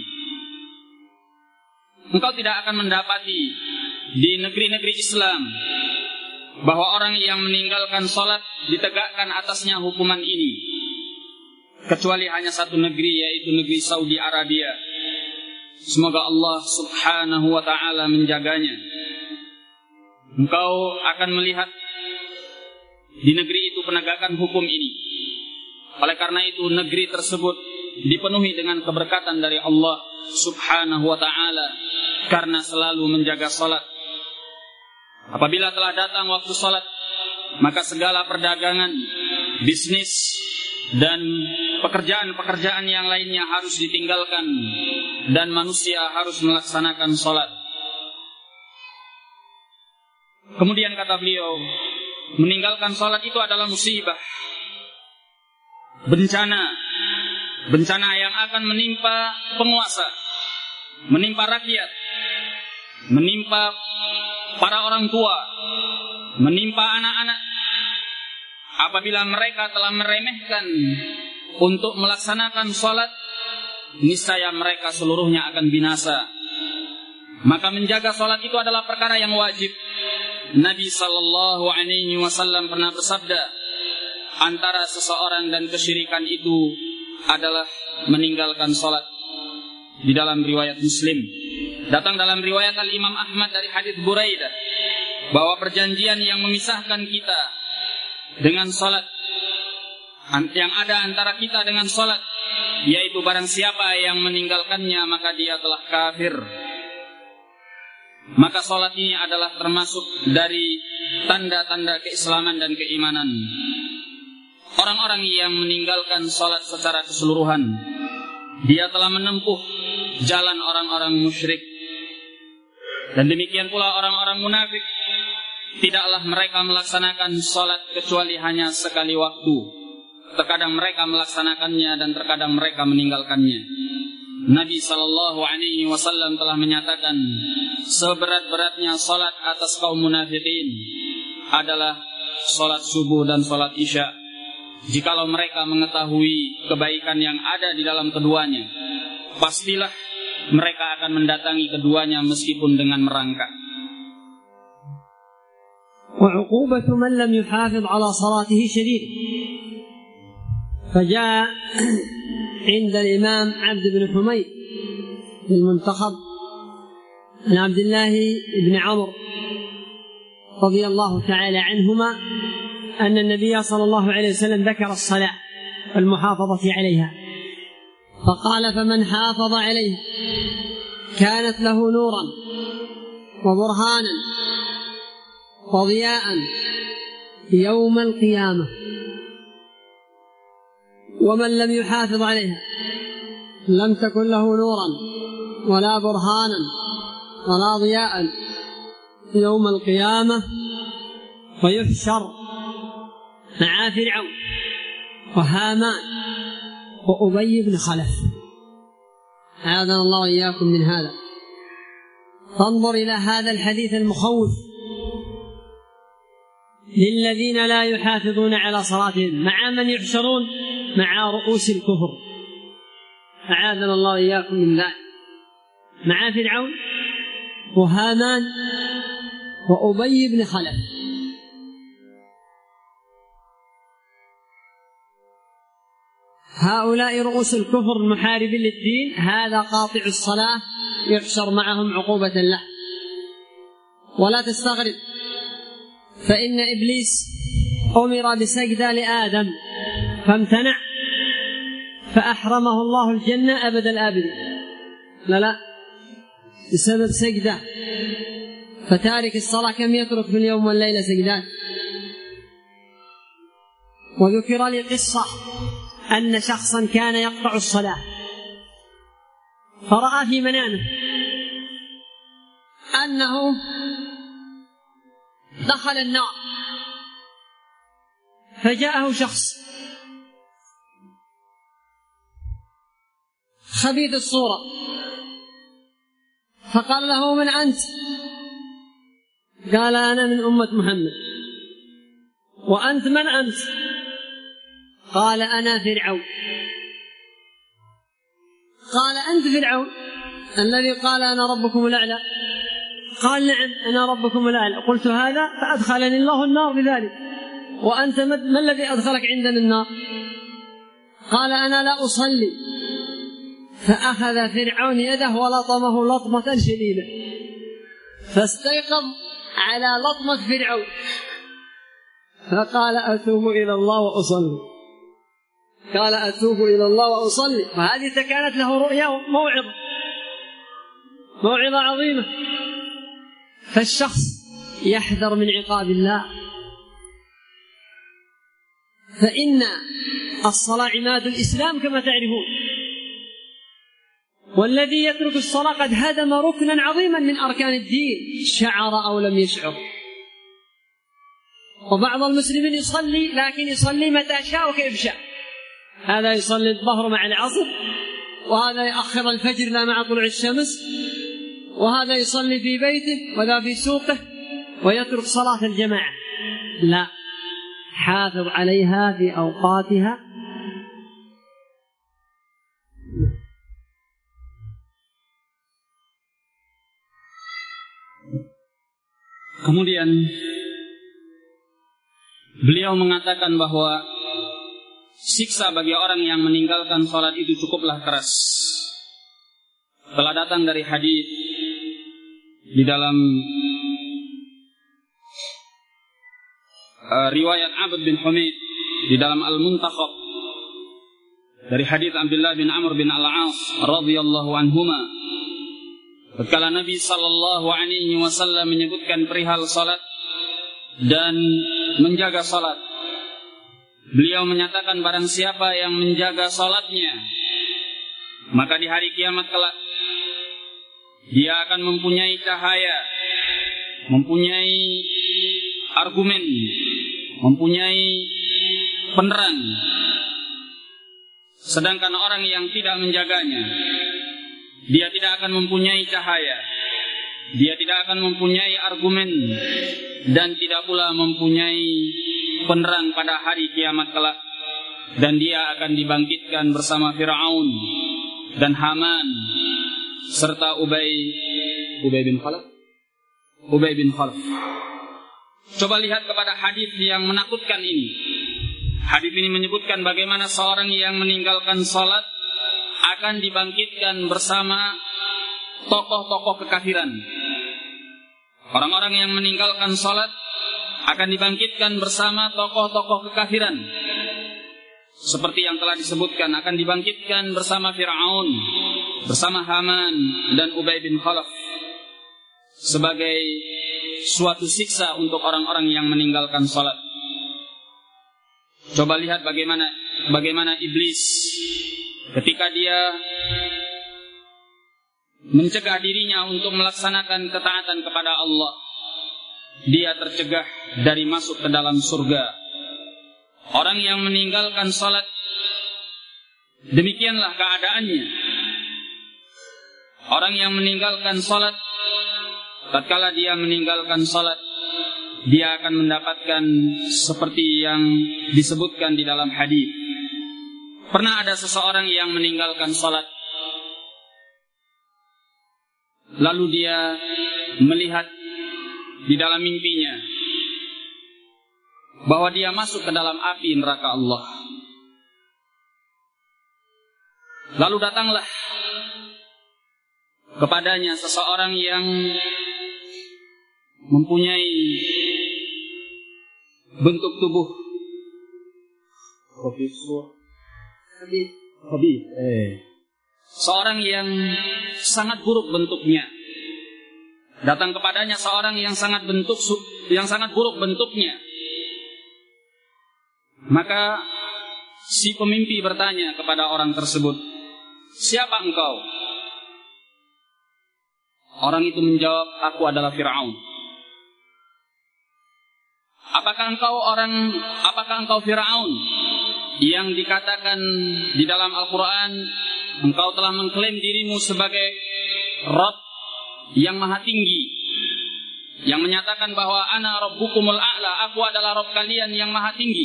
Engkau tidak akan mendapati di negeri-negeri Islam bahwa orang yang meninggalkan sholat ditegakkan atasnya hukuman ini, kecuali hanya satu negeri, yaitu negeri Saudi Arabia. Semoga Allah subhanahu wa ta'ala menjaganya. Engkau akan melihat di negeri itu penegakan hukum ini. Oleh karena itu negeri tersebut dipenuhi dengan keberkatan dari Allah subhanahu wa ta'ala, karena selalu menjaga salat. Apabila telah datang waktu salat, maka segala perdagangan, bisnis, dan pekerjaan-pekerjaan yang lainnya harus ditinggalkan, dan manusia harus melaksanakan salat. Kemudian kata beliau, meninggalkan salat itu adalah musibah, bencana yang akan menimpa penguasa, menimpa rakyat, menimpa para orang tua, menimpa anak-anak. Apabila mereka telah meremehkan untuk melaksanakan salat, niscaya mereka seluruhnya akan binasa. Maka menjaga salat itu adalah perkara yang wajib. Nabi sallallahu alaihi wasallam pernah bersabda, antara seseorang dan kesyirikan itu adalah meninggalkan salat. Di dalam riwayat Muslim, datang dalam riwayat Al-Imam Ahmad dari hadits Buraidah, bahwa perjanjian yang memisahkan kita dengan salat, yang ada antara kita dengan salat, yaitu barang siapa yang meninggalkannya maka dia telah kafir. Maka salat ini adalah termasuk dari tanda-tanda keislaman dan keimanan. Orang-orang yang meninggalkan salat secara keseluruhan, dia telah menempuh jalan orang-orang musyrik. Dan demikian pula orang-orang munafik, tidaklah mereka melaksanakan salat kecuali hanya sekali waktu. Terkadang mereka melaksanakannya dan terkadang mereka meninggalkannya. Nabi SAW telah menyatakan, seberat-beratnya salat atas kaum munafikin adalah salat subuh dan salat isya. Jikalau mereka mengetahui kebaikan yang ada di dalam keduanya, pastilah mereka akan mendatangi keduanya meskipun dengan merangkak. وعقوبة من لم يحافظ على صلاته شديد. فجاء عند الإمام عبد بن حميد في المنتخب عن عبد الله بن عمرو رضي الله تعالى عنهما أن النبي صلى الله عليه وسلم ذكر الصلاة والمحافظة عليها، فقال فمن حافظ عليها كانت له نورا وبرهانا وضياء يوم القيامة، ومن لم يحافظ عليها لم تكن له نورا ولا برهانا ولا ضياء يوم القيامة، ويحشر مع فرعون وهامان وأبي بن خلف. أعاذنا الله وإياكم من هذا. فانظر إلى هذا الحديث المخوف للذين لا يحافظون على صلاتهم، مع من يحشرون مع رؤوس الكفر أعاذنا الله إياكم من ذلك، مع فرعون وهامان وأبي بن خلف. هؤلاء رؤوس الكفر المحاربين للدين، هذا قاطع الصلاة يحشر معهم عقوبة له. ولا تستغرب، فإن إبليس أمر بسجدة لآدم فامتنع فأحرمه الله الجنة أبد الآبدين. لا بسبب سجدة. فتارك الصلاة كم يترك في اليوم والليلة سجدات. وذكر لي قصة أن شخصا كان يقطع الصلاة فرأى في منامه أنه دخل النار، فجاءه شخص خبيث الصورة فقال له: من أنت؟ قال: أنا من أمة محمد. وأنت من أنت؟ قال: أنا فرعون. قال: أنت فرعون الذي قال أنا ربكم الأعلى؟ قال: نعم أنا ربكم الأعلى. قلت هذا فأدخلني الله النار بذلك، وأنت ما الذي أدخلك عندنا النار؟ قال: أنا لا أصلي. فأخذ فرعون يده ولطمه لطمة شديدة، فاستيقظ على لطمة فرعون فقال: أتوب إلى الله وأصلي. قال: أتوب إلى الله وأصلي. وهذه كانت له رؤيا موعظة عظيمة. فالشخص يحذر من عقاب الله، فإن الصلاة عماد الإسلام كما تعرفون، والذي يترك الصلاة قد هدم ركنا عظيما من أركان الدين شعر أو لم يشعر. وبعض المسلمين يصلي لكن يصلي متى شاء وكيف شاء، هذا يصلي الظهر مع العصر، وهذا يأخر الفجر لا مع طلوع الشمس، وهذا يصلي في بيته وذا في سوقه، ويترك صلاة الجماعة. لا، حافظ عليها في أوقاتها. Kemudian beliau mengatakan bahwa siksa bagi orang yang meninggalkan sholat itu cukuplah keras. Telah datang dari hadis di dalam riwayat Abd bin Humaid di dalam Al-Muntakhab dari hadis Abdullah bin Amr bin Al-As radhiyallahu anhuma, tatkala Nabi sallallahu alaihi wasallam menyebutkan perihal salat dan menjaga salat, beliau menyatakan barang siapa yang menjaga salatnya, maka di hari kiamat kelak dia akan mempunyai cahaya, mempunyai argumen, mempunyai penerang. Sedangkan orang yang tidak menjaganya, dia tidak akan mempunyai cahaya, dia tidak akan mempunyai argumen, dan tidak pula mempunyai penerang pada hari kiamat kelak. Dan dia akan dibangkitkan bersama Fir'aun dan Haman serta Ubay bin Khalaf. Coba lihat kepada hadis yang menakutkan ini. Hadis ini menyebutkan bagaimana seorang yang meninggalkan salat akan dibangkitkan bersama tokoh-tokoh kekafiran. Orang-orang yang meninggalkan salat akan dibangkitkan bersama tokoh-tokoh kekafiran. Seperti yang telah disebutkan, akan dibangkitkan bersama Fir'aun, bersama Haman dan Ubay bin Khalaf, sebagai suatu siksa untuk orang-orang yang meninggalkan salat. Coba lihat bagaimana iblis ketika dia mencegah dirinya untuk melaksanakan ketaatan kepada Allah, dia tercegah dari masuk ke dalam surga. Orang yang meninggalkan salat, demikianlah keadaannya. Orang yang meninggalkan salat, tatkala dia meninggalkan salat, dia akan mendapatkan seperti yang disebutkan di dalam hadis. Pernah ada seseorang yang meninggalkan salat lalu dia melihat di dalam mimpinya bahwa dia masuk ke dalam api neraka Allah. Lalu datanglah kepadanya seseorang yang mempunyai bentuk tubuh seorang yang sangat buruk bentuknya. Datang kepadanya seorang yang sangat buruk bentuknya. Maka si pemimpi bertanya kepada orang tersebut, "Siapa engkau?" Orang itu menjawab, "Aku adalah Fir'aun." Apakah engkau Fir'aun yang dikatakan di dalam Al-Quran, engkau telah mengklaim dirimu sebagai Rabb yang maha tinggi, yang menyatakan bahwa ana rabbukumul a'la, aku adalah Rabb kalian yang maha tinggi?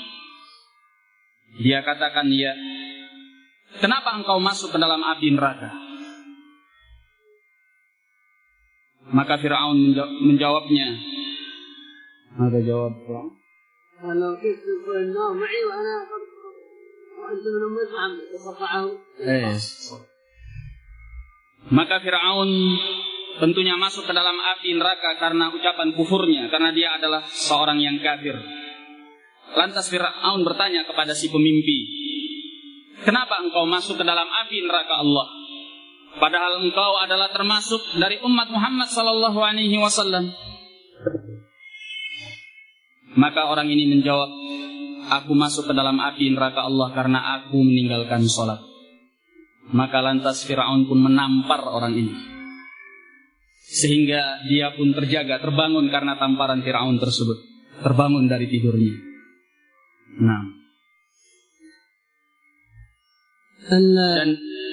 Dia katakan, "Ya." "Kenapa engkau masuk ke dalam api neraka?" Maka Fir'aun menjawabnya. Ada jawab Fir'aun. Maka Fir'aun tentunya masuk ke dalam api neraka karena ucapan kufurnya, karena dia adalah seorang yang kafir. Lantas Fir'aun bertanya kepada si pemimpi, "Kenapa engkau masuk ke dalam api neraka Allah? Padahal engkau adalah termasuk dari umat Muhammad sallallahu alaihi wasallam." Maka orang ini menjawab, "Aku masuk ke dalam api neraka Allah karena aku meninggalkan sholat." Maka lantas Fir'aun pun menampar orang ini, sehingga dia pun terbangun karena tamparan Fir'aun tersebut, terbangun dari tidurnya. Nah, dan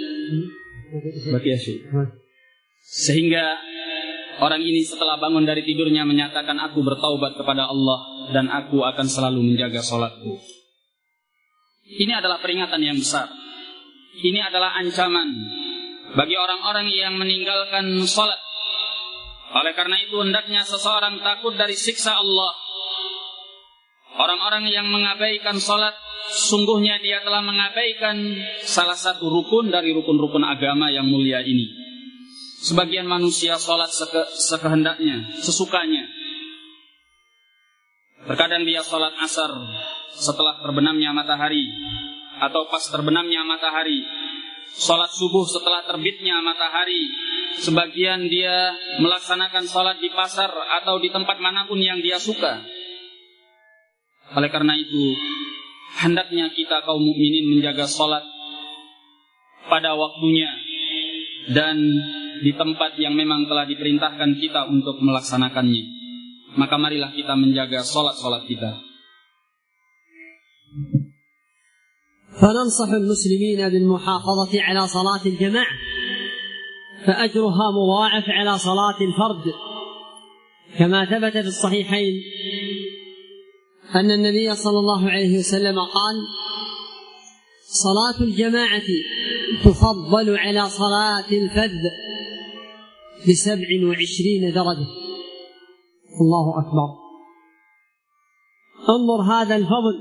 sehingga orang ini setelah bangun dari tidurnya menyatakan, "Aku bertaubat kepada Allah dan aku akan selalu menjaga sholatku." Ini adalah peringatan yang besar. Ini adalah ancaman bagi orang-orang yang meninggalkan sholat. Oleh karena itu hendaknya seseorang takut dari siksa Allah. Orang-orang yang mengabaikan sholat, sungguhnya dia telah mengabaikan salah satu rukun dari rukun-rukun agama yang mulia ini. Sebagian manusia sholat sekehendaknya, sesukanya. Terkadang dia sholat asar setelah terbenamnya matahari, atau pas terbenamnya matahari. Sholat subuh setelah terbitnya matahari. Sebagian dia melaksanakan sholat di pasar atau di tempat manapun yang dia suka. Oleh karena itu, hendaknya kita kaum mukminin menjaga sholat pada waktunya dan di tempat yang memang telah diperintahkan kita untuk melaksanakannya. Maka marilah kita menjaga sholat-sholat kita. فننصح المسلمين بالمحافظة على صلاة الجماعة فأجرها مضاعف على صلاة الفرد، كما ثبت في الصحيحين أن النبي صلى الله عليه وسلم قال: صلاة الجماعة تفضل على صلاة الفرد ب27 درجة. الله أكبر. انظر هذا الفضل،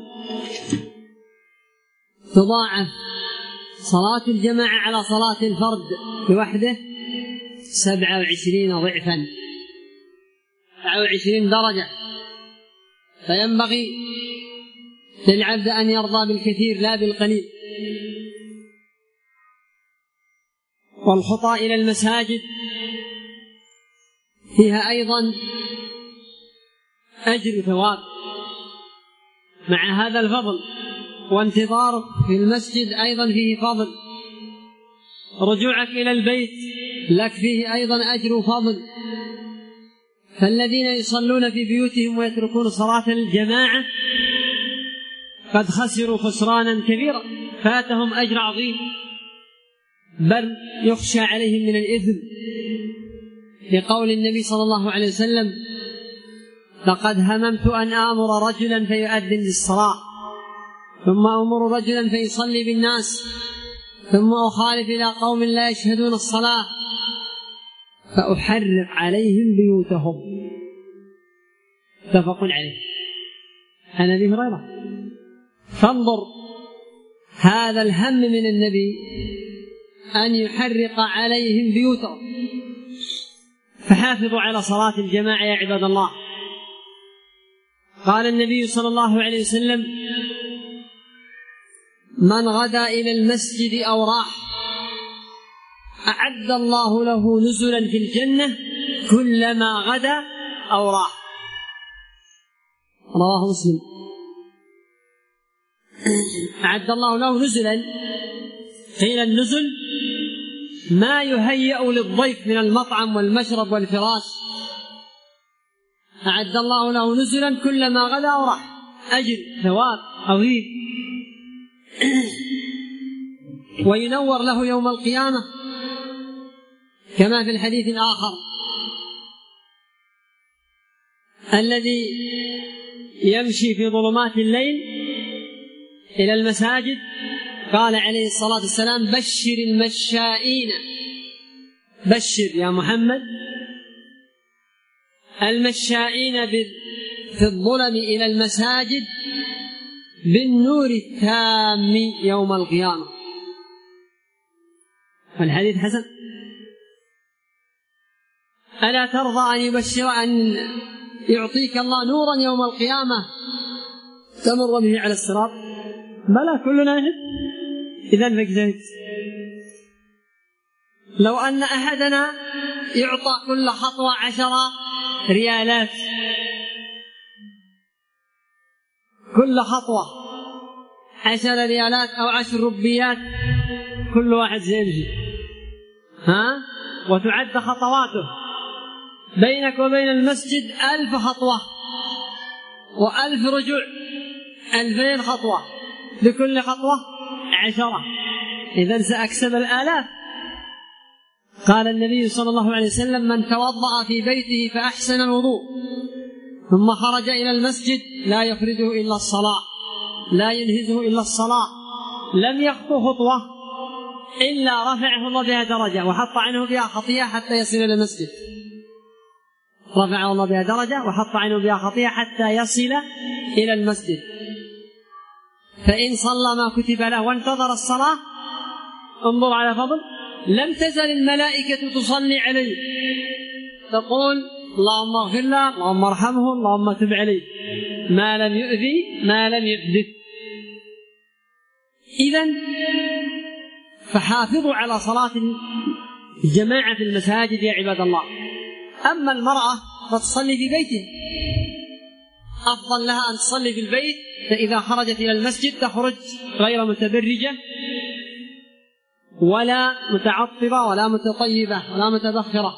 تضاعف صلاة الجماعة على صلاة الفرد لوحده 27 ضعفا، 27 درجة. فينبغي للعبد أن يرضى بالكثير لا بالقليل. والخطى إلى المساجد فيها أيضا أجر ثواب مع هذا الفضل، وانتظارك في المسجد أيضا فيه فضل، رجوعك إلى البيت لك فيه أيضا أجر وفضل. فالذين يصلون في بيوتهم ويتركون صلاة الجماعة قد خسروا خسرانا كبيرا، فاتهم أجر عظيم، بل يخشى عليهم من الإثم، لقول النبي صلى الله عليه وسلم: لقد هممت أن آمر رجلا فيؤذن للصلاة، ثم أمر رجلا فيصلي بالناس، ثم أخالف إلى قوم لا يشهدون الصلاة، فأحرق عليهم بيوتهم. متفق عليه عن أبي هريرة. فانظر هذا الهم من النبي أن يحرق عليهم بيوتهم. فحافظوا على صلاة الجماعة يا عباد الله. قال النبي صلى الله عليه وسلم: من غدا إلى المسجد أو راح أعد الله له نزلا في الجنة كلما غدا أو راح. رواه مسلم. أعد الله له نزلا، قيل النزل ما يهيأ للضيف من المطعم والمشرب والفراش. أعد الله له نزلا كلما غدا أو راح، أجر ثواب عظيم. وينور له يوم القيامة كما في الحديث الآخر: الذي يمشي في ظلمات الليل إلى المساجد، قال عليه الصلاة والسلام: بشر المشائين، بشر يا محمد المشائين في الظلم إلى المساجد بالنور التام يوم القيامة. الحديث حسن. ألا ترضى أن يعطيك الله نورا يوم القيامة تمر به على الصراط؟ بلى، كلنا يحب. إذن فاجتهد. لو أن أحدنا يعطى كل خطوة 10 ريالات، كل خطوة 10 ريالات أو 10 ربيات، كل واحد سيمشي وتعد خطواته بينك وبين المسجد 1000 خطوة، و1000 رجوع 2000 خطوة، لكل خطوة 10. إذن سأكسب الآلاف. قال النبي صلى الله عليه وسلم: من توضأ في بيته فأحسن الوضوء ثم خرج إلى المسجد لا يخرجه إلا الصلاة، لا ينهزه إلا الصلاة، لم يخطو خطوة إلا رفعه الله بها درجة وحط عنه بها خطيئة حتى يصل إلى المسجد. رفعه الله بها درجة وحط عنه بها خطيئة حتى يصل إلى المسجد. فإن صلى ما كتب له وانتظر الصلاة، انظر على فضل، لم تزل الملائكة تصلي عليه، تقول: اللهم اغفر له، اللهم ارحمه، اللهم تب عليه، ما لم يؤذي، ما لم يحدث. إذن فحافظوا على صلاة الجماعة في المساجد يا عباد الله. أما المرأة فتصلي في بيتها، أفضل لها أن تصلي في البيت، فإذا خرجت إلى المسجد تخرج غير متبرجة ولا متعطرة ولا متطيبة ولا متبخرة.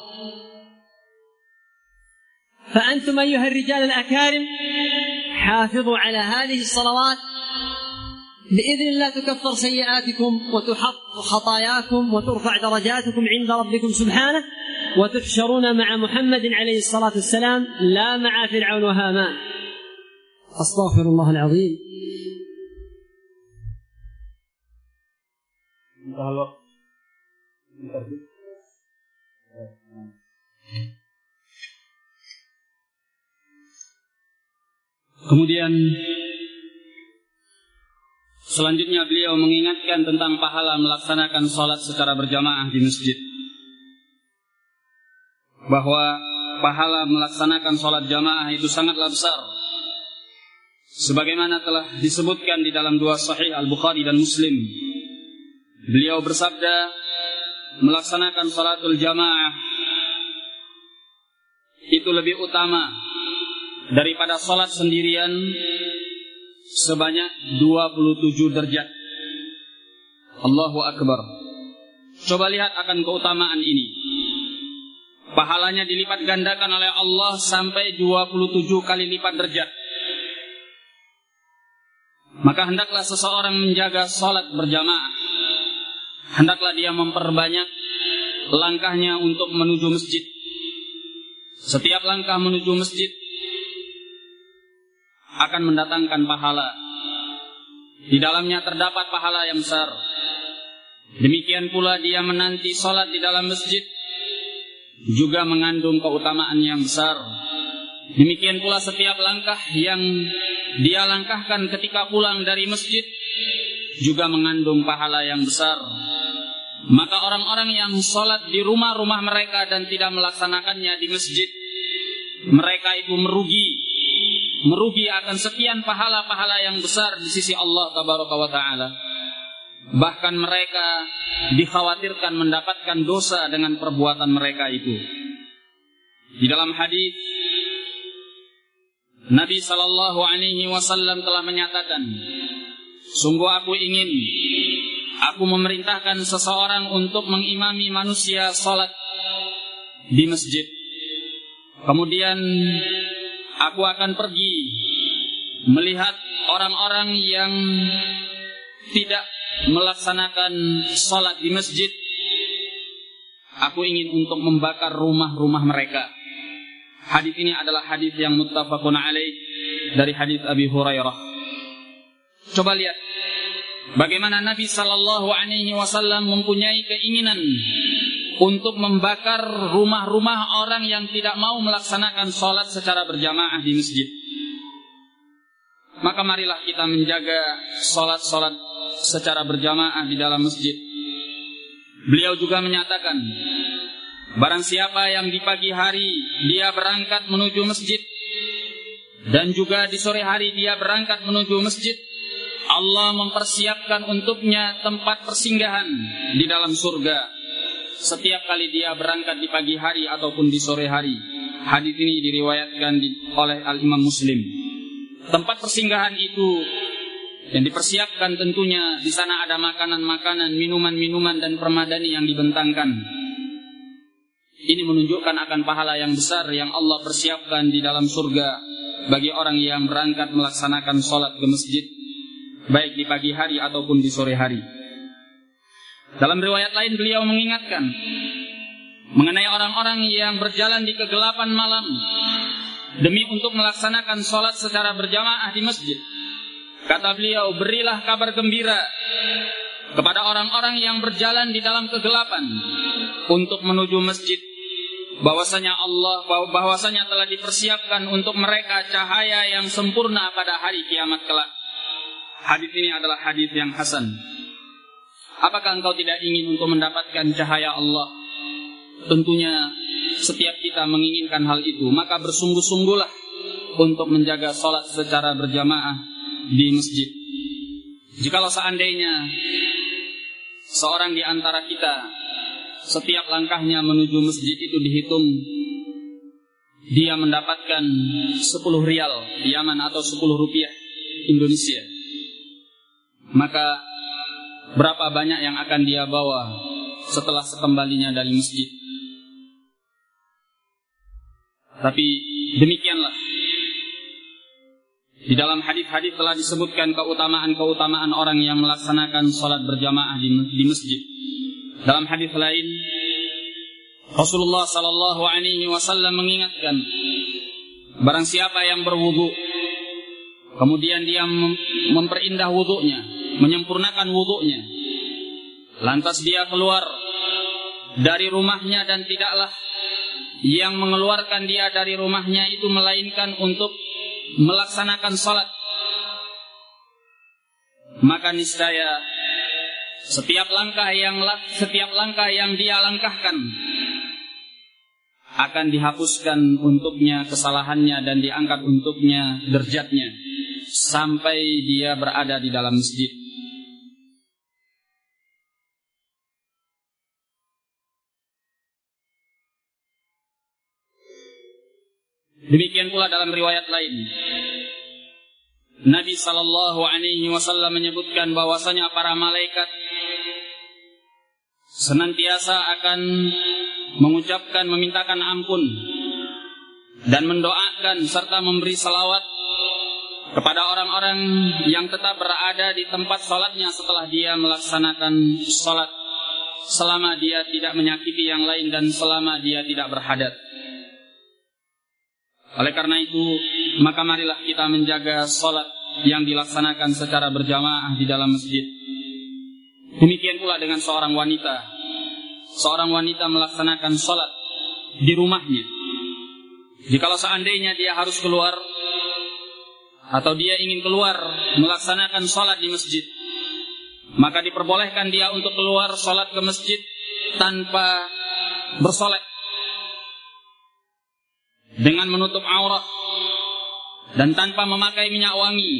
فأنتم أيها الرجال الأكارم حافظوا على هذه الصلوات، بإذن الله تكفر سيئاتكم وتحط خطاياكم وترفع درجاتكم عند ربكم سبحانه، وتحشرون مع محمد عليه الصلاة والسلام لا مع فرعون وهامان. أستغفر الله العظيم. Kemudian selanjutnya beliau mengingatkan tentang pahala melaksanakan sholat secara berjamaah di masjid, bahwa pahala melaksanakan sholat jamaah itu sangatlah besar, sebagaimana telah disebutkan di dalam 2 Sahih Al-Bukhari dan Muslim. Beliau bersabda, melaksanakan sholatul jamaah itu lebih utama daripada sholat sendirian sebanyak 27 derajat. Allahu Akbar. Coba lihat akan keutamaan ini. Pahalanya dilipat gandakan oleh Allah sampai 27 kali lipat derajat. Maka hendaklah seseorang menjaga sholat berjamaah. Hendaklah dia memperbanyak langkahnya untuk menuju masjid. Setiap langkah menuju masjid akan mendatangkan pahala. Di dalamnya terdapat pahala yang besar. Demikian pula dia menanti sholat di dalam masjid juga mengandung keutamaan yang besar. Demikian pula setiap langkah yang dia langkahkan ketika pulang dari masjid juga mengandung pahala yang besar. Maka orang-orang yang sholat di rumah-rumah mereka dan tidak melaksanakannya di masjid, mereka itu merugi akan sekian pahala-pahala yang besar di sisi Allah Tabaraka wa Ta'ala. Bahkan mereka dikhawatirkan mendapatkan dosa dengan perbuatan mereka itu. Di dalam hadis Nabi sallallahu alaihi wasallam telah menyatakan, sungguh aku memerintahkan seseorang untuk mengimami manusia salat di masjid. Kemudian aku akan pergi melihat orang-orang yang tidak melaksanakan salat di masjid. Aku ingin untuk membakar rumah-rumah mereka. Hadis ini adalah hadis yang muttafaqun alaih dari hadis Abi Hurairah. Coba lihat bagaimana Nabi sallallahu alaihi wasallam mempunyai keinginan untuk membakar rumah-rumah orang yang tidak mau melaksanakan salat secara berjamaah di masjid. Maka marilah kita menjaga salat-salat secara berjamaah di dalam masjid. Beliau juga menyatakan, barang siapa yang di pagi hari dia berangkat menuju masjid dan juga di sore hari dia berangkat menuju masjid, Allah mempersiapkan untuknya tempat persinggahan di dalam surga setiap kali dia berangkat di pagi hari ataupun di sore hari. Hadis ini diriwayatkan oleh Al-Imam Muslim. Tempat persinggahan itu yang dipersiapkan tentunya di sana ada makanan-makanan, minuman-minuman dan permadani yang dibentangkan. Ini menunjukkan akan pahala yang besar yang Allah persiapkan di dalam surga bagi orang yang berangkat melaksanakan sholat ke masjid, baik di pagi hari ataupun di sore hari. Dalam riwayat lain beliau mengingatkan mengenai orang-orang yang berjalan di kegelapan malam demi untuk melaksanakan sholat secara berjamaah di masjid. Kata beliau, berilah kabar gembira kepada orang-orang yang berjalan di dalam kegelapan untuk menuju masjid, bahwasanya telah dipersiapkan untuk mereka cahaya yang sempurna pada hari kiamat kelak. Hadis ini adalah hadis yang hasan. Apakah engkau tidak ingin untuk mendapatkan cahaya Allah? Tentunya setiap kita menginginkan hal itu, maka bersungguh-sungguhlah untuk menjaga sholat secara berjamaah di masjid. Jikalau seandainya seorang di antara kita setiap langkahnya menuju masjid itu dihitung, dia mendapatkan 10 rial Yaman atau 10 rupiah Indonesia, maka berapa banyak yang akan dia bawa setelah sekembalinya dari masjid? Tapi demikianlah, di dalam hadis-hadis telah disebutkan keutamaan-keutamaan orang yang melaksanakan salat berjamaah di masjid. Dalam hadis lain, Rasulullah sallallahu alaihi wasallam mengingatkan, barang siapa yang berwudu, kemudian dia memperindah wudunya, menyempurnakan wudunya, lantas dia keluar dari rumahnya dan tidaklah yang mengeluarkan dia dari rumahnya itu melainkan untuk melaksanakan salat, maka niscaya setiap langkah yang dia langkahkan akan dihapuskan untuknya kesalahannya dan diangkat untuknya derajatnya sampai dia berada di dalam masjid. Demikian pula dalam riwayat lain, Nabi sallallahu alaihi wasallam menyebutkan bahwasanya para malaikat senantiasa akan mengucapkan, memintakan ampun dan mendoakan serta memberi salawat kepada orang-orang yang tetap berada di tempat sholatnya setelah dia melaksanakan sholat, selama dia tidak menyakiti yang lain dan selama dia tidak berhadat. Oleh karena itu, maka marilah kita menjaga sholat yang dilaksanakan secara berjamaah di dalam masjid. Demikian pula dengan seorang wanita. Seorang wanita melaksanakan sholat di rumahnya. Jikalau seandainya dia harus keluar atau dia ingin keluar melaksanakan sholat di masjid, maka diperbolehkan dia untuk keluar sholat ke masjid tanpa bersolek, dengan menutup aurat dan tanpa memakai minyak wangi.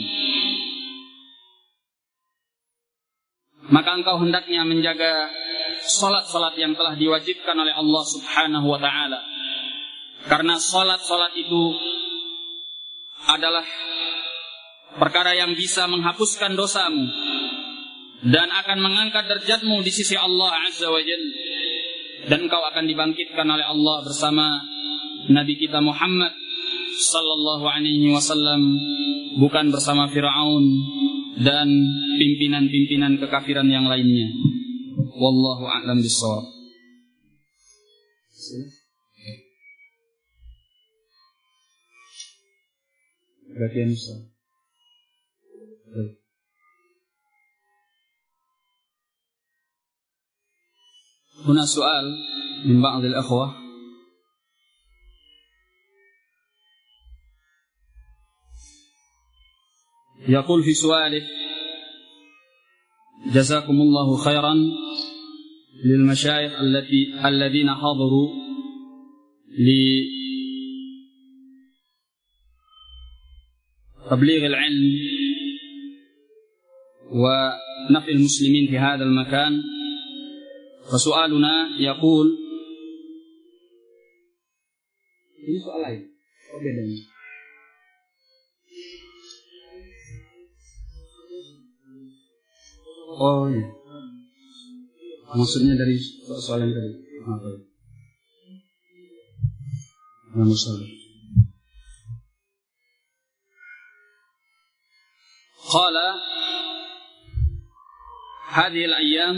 Maka engkau hendaknya menjaga sholat-sholat yang telah diwajibkan oleh Allah Subhanahu wa ta'ala. Karena sholat-sholat itu adalah perkara yang bisa menghapuskan dosamu dan akan mengangkat derajatmu di sisi Allah Azza wa Jalla. Dan engkau akan dibangkitkan oleh Allah bersama Nabi kita Muhammad sallallahu alaihi wasallam, bukan bersama Fir'aun dan pimpinan-pimpinan kekafiran yang lainnya. Wallahu a'lam bishawab. Bagian Ustaz. هنا سؤال من بعض الأخوة يقول في سؤاله: جزاكم الله خيرا للمشايخ الذين حضروا لتبليغ العلم ونفع المسلمين في هذا المكان. فسؤالنا يقول، ini soal lain, bedanya. Oh iya, maksudnya dari soal yang tadi. قال: هذه الأيام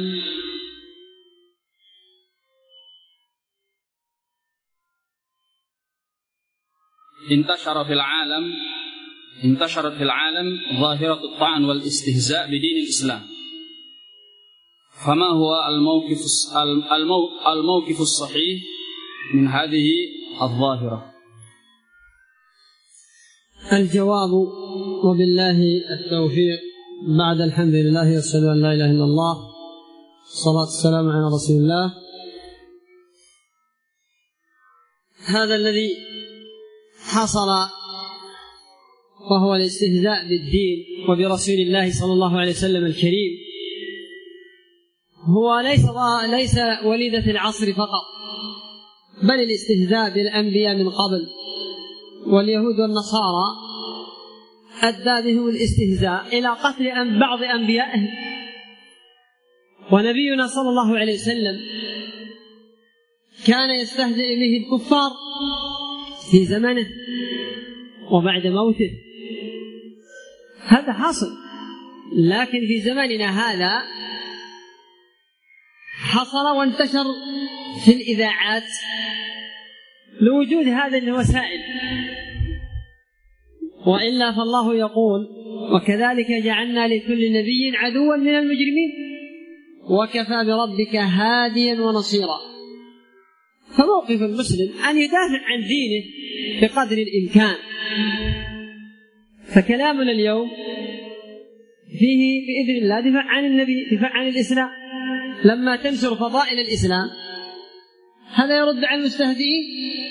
انتشرت في العالم ظاهرة الطعن والاستهزاء بدين الإسلام، فما هو الموقف الصحيح من هذه الظاهرة؟ الجواب وبالله التوفيق. بعد الحمد لله وأشهد أن لا إله إلا الله، الصلاة والسلام على رسول الله. هذا الذي حصل وهو الاستهزاء بالدين وبرسول الله صلى الله عليه وسلم الكريم هو ليس وليدة العصر فقط، بل الاستهزاء بالأنبياء من قبل، واليهود والنصارى أدى بهم الاستهزاء إلى قتل بعض أنبيائهم. ونبينا صلى الله عليه وسلم كان يستهزئ به الكفار في زمنه وبعد موته، هذا حاصل. لكن في زماننا هذا حصل وانتشر في الإذاعات لوجود هذه الوسائل، وإلا فالله يقول: وكذلك جعلنا لكل نبي عدوا من المجرمين وكفى بربك هاديا ونصيرا. فموقف المسلم أن يدافع عن دينه بقدر الإمكان. فكلامنا اليوم فيه بإذن الله دفاع عن النبي، دفاع عن الإسلام. لما تنشر فضائل الإسلام هذا يرد على المستهزئين.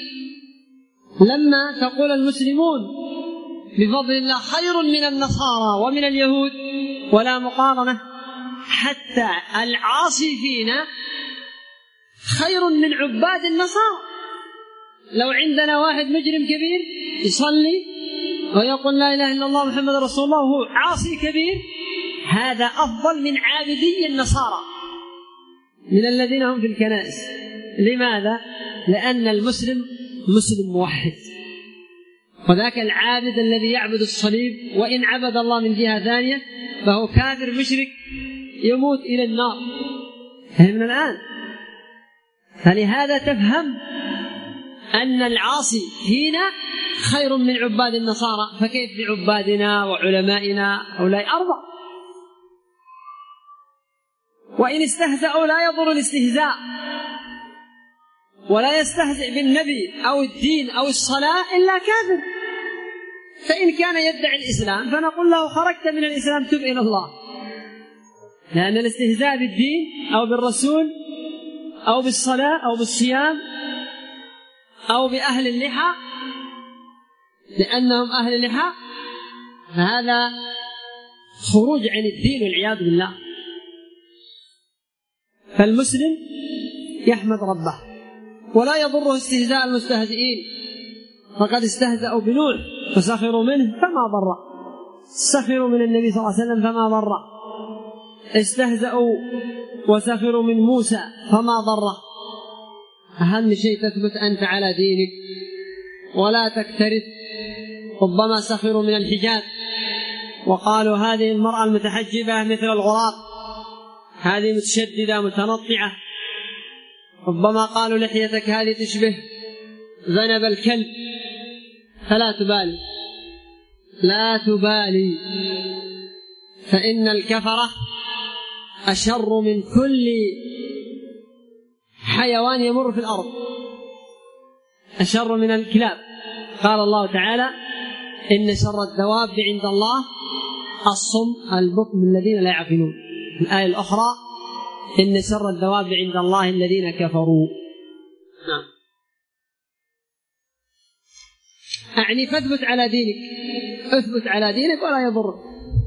لما تقول المسلمون بفضل الله خير من النصارى ومن اليهود ولا مقارنة، حتى العاصي فينا خير من عباد النصارى. لو عندنا واحد مجرم كبير يصلي ويقول لا إله إلا الله محمد رسول الله وهو عاصي كبير، هذا أفضل من عابدي النصارى، من الذين هم في الكنائس. لماذا؟ لأن المسلم مسلم موحد، وذاك العابد الذي يعبد الصليب وإن عبد الله من جهة ثانية فهو كافر مشرك يموت إلى النار. فهمنا الآن؟ فلهذا تفهم أن العاصي فينا خير من عباد النصارى، فكيف بعبادنا وعلمائنا؟ هؤلاء أرضى. وإن استهزأوا لا يضر الاستهزاء، ولا يستهزئ بالنبي أو الدين أو الصلاة إلا كافر. فإن كان يدعي الإسلام فنقول له خرجت من الإسلام، تب إلى الله. لأن الاستهزاء بالدين أو بالرسول أو بالصلاة أو بالصيام أو بأهل اللحى لأنهم أهل اللحى، هذا خروج عن الدين والعياذ بالله. فالمسلم يحمد ربه ولا يضره استهزاء المستهزئين، فقد استهزأوا بنوح فسخروا منه فما ضر، سخروا من النبي صلى الله عليه وسلم فما ضر، استهزأوا وسخروا من موسى فما ضر. أهم شيء تثبت أنت على دينك ولا تكترث. ربما سخروا من الحجاب وقالوا هذه المرأة المتحجبة مثل الغراب، هذه متشددة متنطعة. ربما قالوا لحيتك هذه تشبه ذنب الكلب. فلا تبالي، لا تبالي، فإن الكفرة أشر من كل حيوان يمر في الأرض، أشر من الكلاب. قال الله تعالى إن شر الدواب عند الله الصم البكم الذين لا يعقلون. الآية الأخرى إن شر الدواب عند الله الذين كفروا. نعم. أعني فاثبت على دينك، اثبت على دينك ولا يضرك.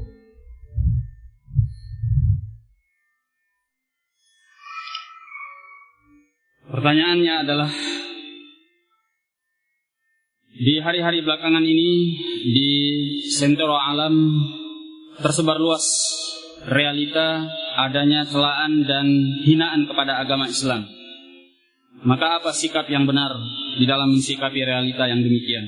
Pertanyaannya adalah, di hari-hari belakangan ini di Sentero Alam tersebar luas realita adanya celaan dan hinaan kepada agama Islam. Maka apa sikap yang benar di dalam mensikapi realita yang demikian?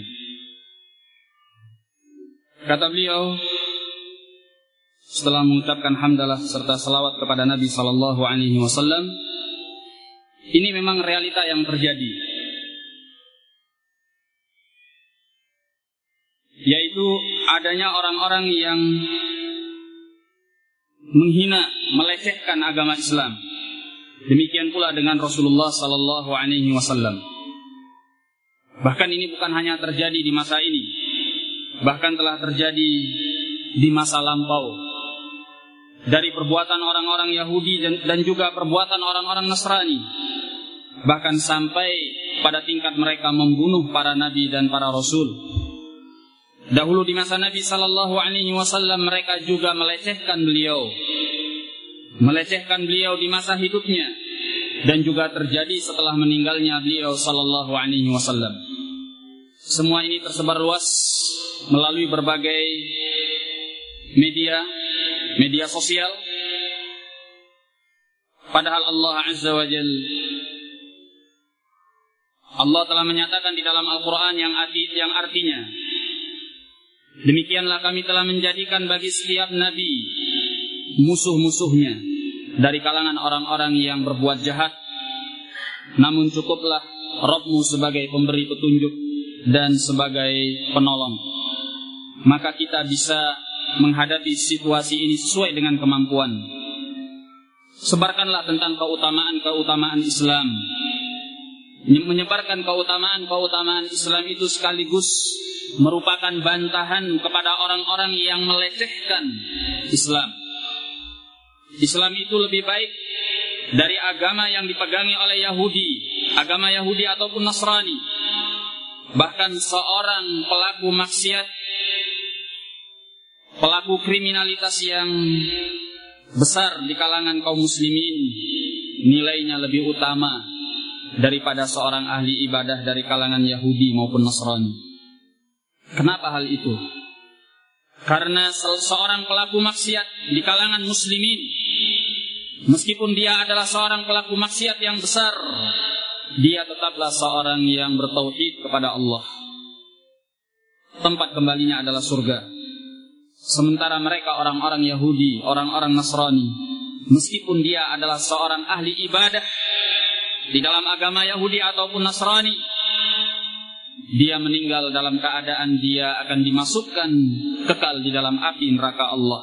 Kata beliau setelah mengucapkan hamdalah serta salawat kepada Nabi SAW, ini memang realita yang terjadi, yaitu adanya orang-orang yang menghina, melecehkan agama Islam. Demikian pula dengan Rasulullah SAW. Bahkan ini bukan hanya terjadi di masa ini, bahkan telah terjadi di masa lampau, dari perbuatan orang-orang Yahudi dan juga perbuatan orang-orang Nasrani, bahkan sampai pada tingkat mereka membunuh para nabi dan para rasul. Dahulu di masa Nabi SAW mereka juga melecehkan beliau di masa hidupnya, dan juga terjadi setelah meninggalnya beliau SAW. Semua ini tersebar luas melalui berbagai media sosial. Padahal Allah Azza wa Jalla, Allah telah menyatakan di dalam Al-Quran yang artinya, demikianlah kami telah menjadikan bagi setiap nabi musuh-musuhnya dari kalangan orang-orang yang berbuat jahat. Namun cukuplah Rabbmu sebagai pemberi petunjuk dan sebagai penolong. Maka kita bisa menghadapi situasi ini sesuai dengan kemampuan. Sebarkanlah tentang keutamaan Islam. Menyebarkan keutamaan Islam itu sekaligus merupakan bantahan kepada orang-orang yang melecehkan Islam. Islam itu lebih baik dari agama yang dipegangi oleh Yahudi, agama Yahudi ataupun Nasrani. Bahkan seorang pelaku maksiat, pelaku kriminalitas yang besar di kalangan kaum muslimin, nilainya lebih utama daripada seorang ahli ibadah dari kalangan Yahudi maupun Nasrani. Kenapa hal itu? Karena seorang pelaku maksiat di kalangan muslimin, meskipun dia adalah seorang pelaku maksiat yang besar, dia tetaplah seorang yang bertauhid kepada Allah. Tempat kembalinya adalah surga. Sementara mereka orang-orang Yahudi, orang-orang Nasrani, meskipun dia adalah seorang ahli ibadah di dalam agama Yahudi ataupun Nasrani, dia meninggal dalam keadaan dia akan dimasukkan kekal di dalam api neraka Allah.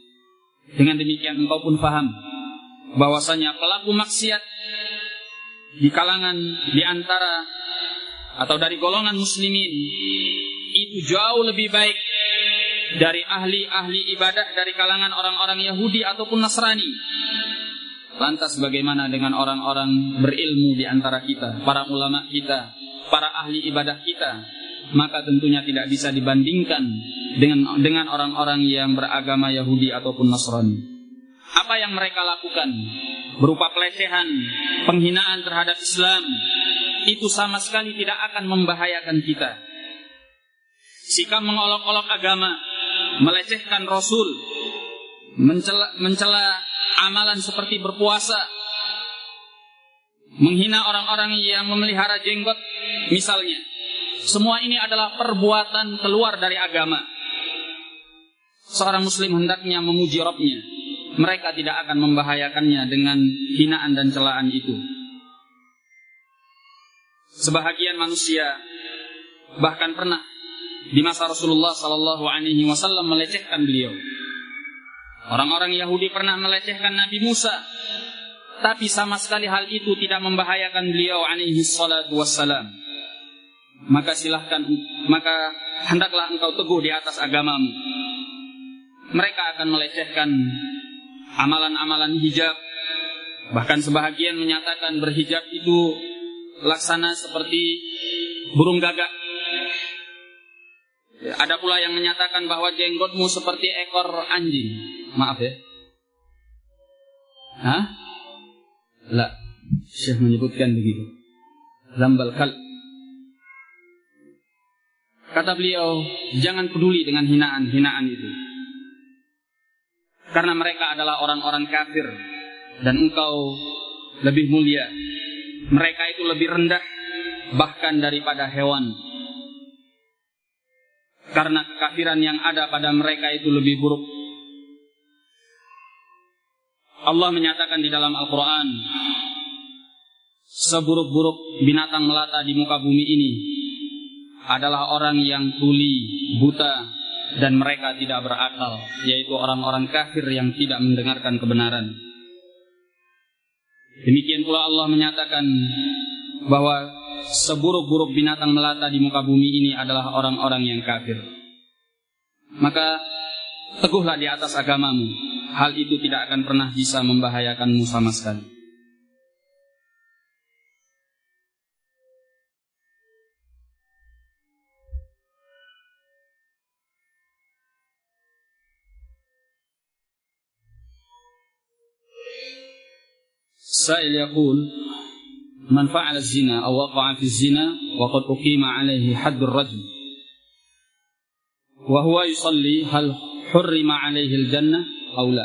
Dengan demikian engkau pun paham bahwasanya pelaku maksiat di kalangan, di antara atau dari golongan muslimin itu jauh lebih baik dari ahli-ahli ibadah dari kalangan orang-orang Yahudi ataupun Nasrani. Lantas bagaimana dengan orang-orang berilmu di antara kita, para ulama kita, para ahli ibadah kita? Maka tentunya tidak bisa dibandingkan dengan orang-orang yang beragama Yahudi ataupun Nasrani. Apa yang mereka lakukan berupa pelecehan, penghinaan terhadap Islam, itu sama sekali tidak akan membahayakan kita. Sikap mengolok-olok agama, melecehkan Rasul, mencela amalan seperti berpuasa, menghina orang-orang yang memelihara jenggot misalnya, semua ini adalah perbuatan keluar dari agama. Seorang muslim hendaknya memuji Rabbnya. Mereka tidak akan membahayakannya dengan hinaan dan celaan itu. Sebahagian manusia bahkan pernah di masa Rasulullah SAW melecehkan beliau. Orang-orang Yahudi pernah melecehkan Nabi Musa, tapi sama sekali hal itu tidak membahayakan beliau alaihi salatu wassalam. Maka hendaklah engkau teguh di atas agamamu. Mereka akan melecehkan amalan-amalan hijab. Bahkan sebahagian menyatakan berhijab itu laksana seperti burung gagak. Ada pula yang menyatakan bahwa jenggotmu seperti ekor anjing. Maaf ya. Hah? La, Syekh menyebutkan begitu. Zambal kal. Kata beliau, jangan peduli dengan hinaan-hinaan itu. Karena mereka adalah orang-orang kafir. Dan engkau lebih mulia. Mereka itu lebih rendah bahkan daripada hewan. Karena kekafiran yang ada pada mereka itu lebih buruk. Allah menyatakan di dalam Al-Quran, seburuk-buruk binatang melata di muka bumi ini adalah orang yang tuli, buta, dan mereka tidak berakal, yaitu orang-orang kafir yang tidak mendengarkan kebenaran. Demikian pula Allah menyatakan bahwa seburuk-buruk binatang melata di muka bumi ini adalah orang-orang yang kafir. Maka teguhlah di atas agamamu. Hal itu tidak akan pernah bisa membahayakanmu sama sekali. Sa'il yaqul man fa'ala az-zina aw waqa'a fi az-zina wa qad uqima 'alayhi hadd ar-rajm wa huwa yusalli hal hurrima 'alayhi al-jannah aw la.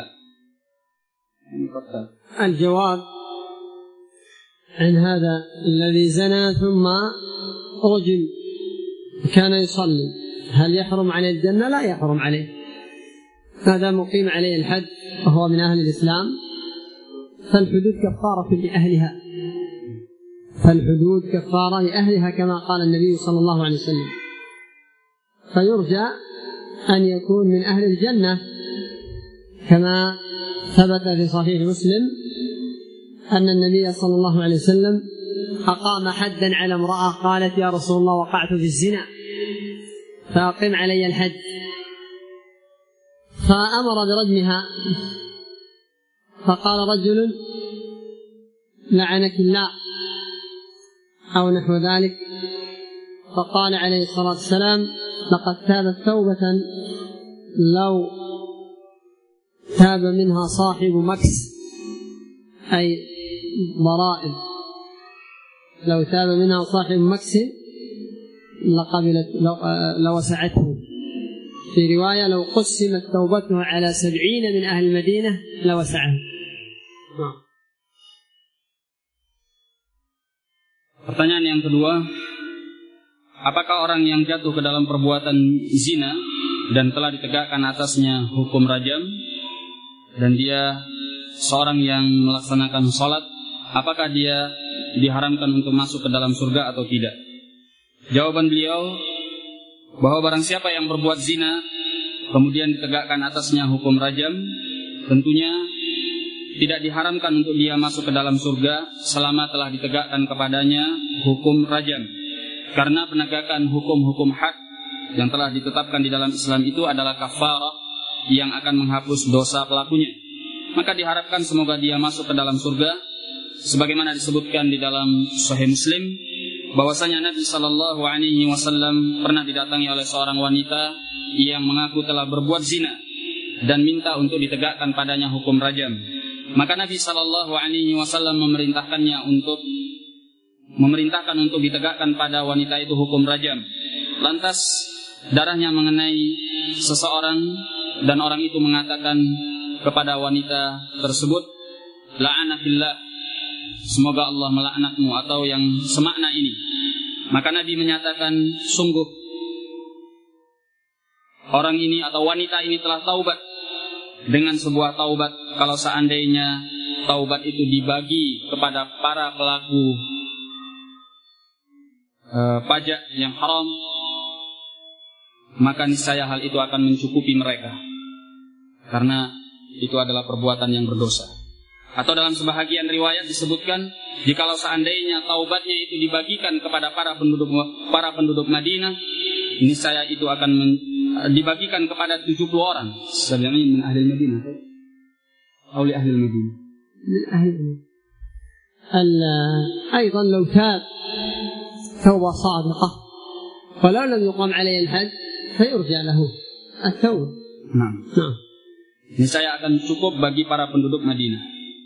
الجواب عن هذا الذي زنى ثم رجم كان يصلي هل يحرم عليه الجنة؟ لا يحرم عليه. هذا مقيم عليه الحد وهو من أهل الإسلام، فالحدود كفارة لأهلها، فالحدود كفارة لأهلها كما قال النبي صلى الله عليه وسلم. فيرجى أن يكون من أهل الجنة كما ثبت في صحيح مسلم أن النبي صلى الله عليه وسلم أقام حدا على امرأة قالت يا رسول الله وقعت في الزنا فأقم علي الحد، فأمر برجمها، فقال رجل لعنك الله أو نحو ذلك، فقال عليه الصلاة والسلام لقد تابت توبة لو تاب منها صاحب مكس أي ضرائب، لو تاب منها صاحب مكس لقبلت لوسعته. في رواية لو قسمت توبته على 70 من أهل المدينة لوسعه. Pertanyaan yang kedua, apakah orang yang jatuh ke dalam perbuatan zina dan telah ditegakkan atasnya hukum rajam dan dia seorang yang melaksanakan sholat, apakah dia diharamkan untuk masuk ke dalam surga atau tidak? Jawaban beliau bahwa barang siapa yang berbuat zina kemudian ditegakkan atasnya hukum rajam, tentunya tidak diharamkan untuk dia masuk ke dalam surga selama telah ditegakkan kepadanya hukum rajam. Karena penegakan hukum-hukum had yang telah ditetapkan di dalam Islam itu adalah kafarah yang akan menghapus dosa pelakunya. Maka diharapkan semoga dia masuk ke dalam surga, sebagaimana disebutkan di dalam Sahih Muslim, bahwasanya Nabi SAW pernah didatangi oleh seorang wanita yang mengaku telah berbuat zina dan minta untuk ditegakkan padanya hukum rajam. Maka Nabi SAW memerintahkan untuk ditegakkan pada wanita itu hukum rajam. Lantas darahnya mengenai seseorang dan orang itu mengatakan kepada wanita tersebut, la'anakillah, semoga Allah melaknatmu, atau yang semakna ini. Maka Nabi menyatakan, sungguh orang ini atau wanita ini telah taubat dengan sebuah taubat. Kalau seandainya taubat itu dibagi kepada para pelaku pajak yang haram, maka niscaya hal itu akan mencukupi mereka, karena itu adalah perbuatan yang berdosa. Atau dalam sebahagian riwayat disebutkan, jikalau seandainya taubatnya itu dibagikan kepada para penduduk Madinah, niscaya itu akan dibagikan kepada 70 orang. Sebenarnya min ahli Madinah atau li ahli Madinah. أيضا لو تاب توبة صادقة ولو لم يقم عليه الحد فيرجى له التوبة. نعم. Ini saya akan cukup bagi para penduduk Madinah.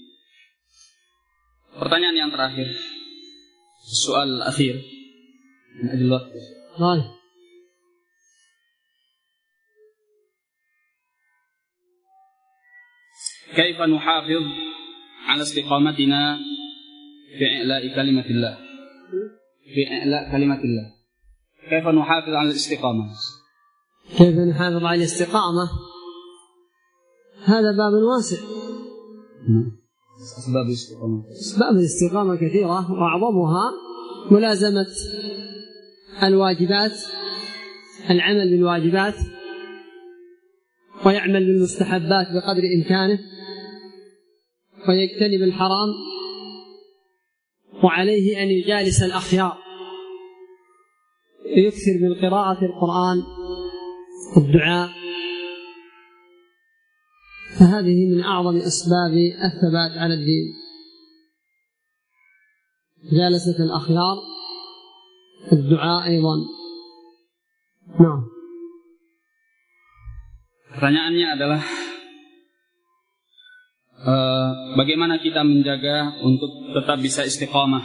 Pertanyaan yang terakhir, soal akhir. كيف نحافظ على استقامتنا في إعلاء كلمة الله؟ في إعلاء كلمة الله. كيف نحافظ على الاستقامة؟ كيف نحافظ على الاستقامة؟ هذا باب واسع. أسباب الاستقامة كثيرة، وأعظمها ملازمة الواجبات، العمل بالواجبات، ويعمل بالمستحبات بقدر إمكانه، ويجتنب الحرام، وعليه أن يجالس الأخيار، يكثر من قراءة القرآن والدعاء. فهذه من أعظم أسباب الثبات على الدين، جالسة الأخيار، الدعاء أيضا. نعم. Pertanyaannya adalah bagaimana kita menjaga untuk tetap bisa istiqamah.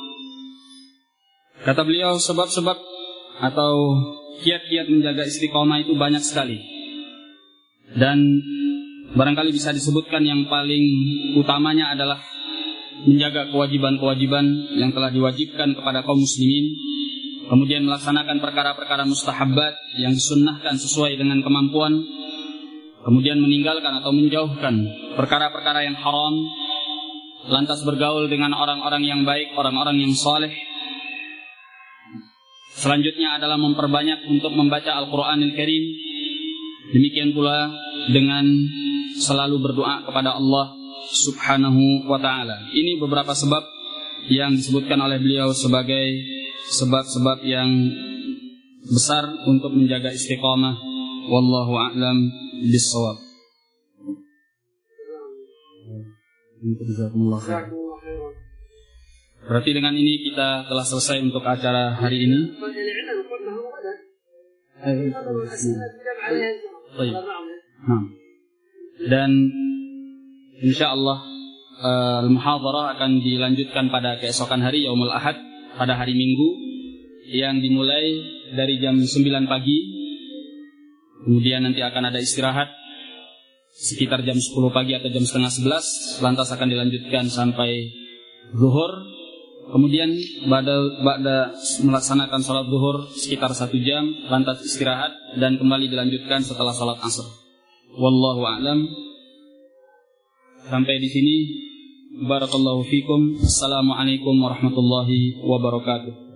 Kata beliau, sebab-sebab atau kiat-kiat menjaga istiqamah itu banyak sekali, dan barangkali bisa disebutkan yang paling utamanya adalah menjaga kewajiban-kewajiban yang telah diwajibkan kepada kaum muslimin, kemudian melaksanakan perkara-perkara mustahabbat yang disunnahkan sesuai dengan kemampuan, kemudian meninggalkan atau menjauhkan perkara-perkara yang haram, lantas bergaul dengan orang-orang yang baik, orang-orang yang saleh. Selanjutnya adalah memperbanyak untuk membaca Al-Quranul Karim. Demikian pula dengan selalu berdoa kepada Allah Subhanahu wa ta'ala. Ini beberapa sebab yang disebutkan oleh beliau sebagai sebab-sebab yang besar untuk menjaga istiqamah. Wallahu a'lam bis-shawab. Berarti dengan ini kita telah selesai untuk acara hari ini. Dan insyaallah al-muhadharah akan dilanjutkan pada keesokan hari, Yaumul Ahad, pada hari Minggu, yang dimulai dari jam 9 pagi. Kemudian nanti akan ada istirahat sekitar jam 10 pagi atau jam setengah 11. Lantas akan dilanjutkan sampai zuhur. Kemudian ba'da melaksanakan sholat zuhur sekitar 1 jam, lantas istirahat dan kembali dilanjutkan setelah sholat asar. Wallahu a'lam. Sampai di sini. Barakallahu fikum. Assalamualaikum warahmatullahi wabarakatuh.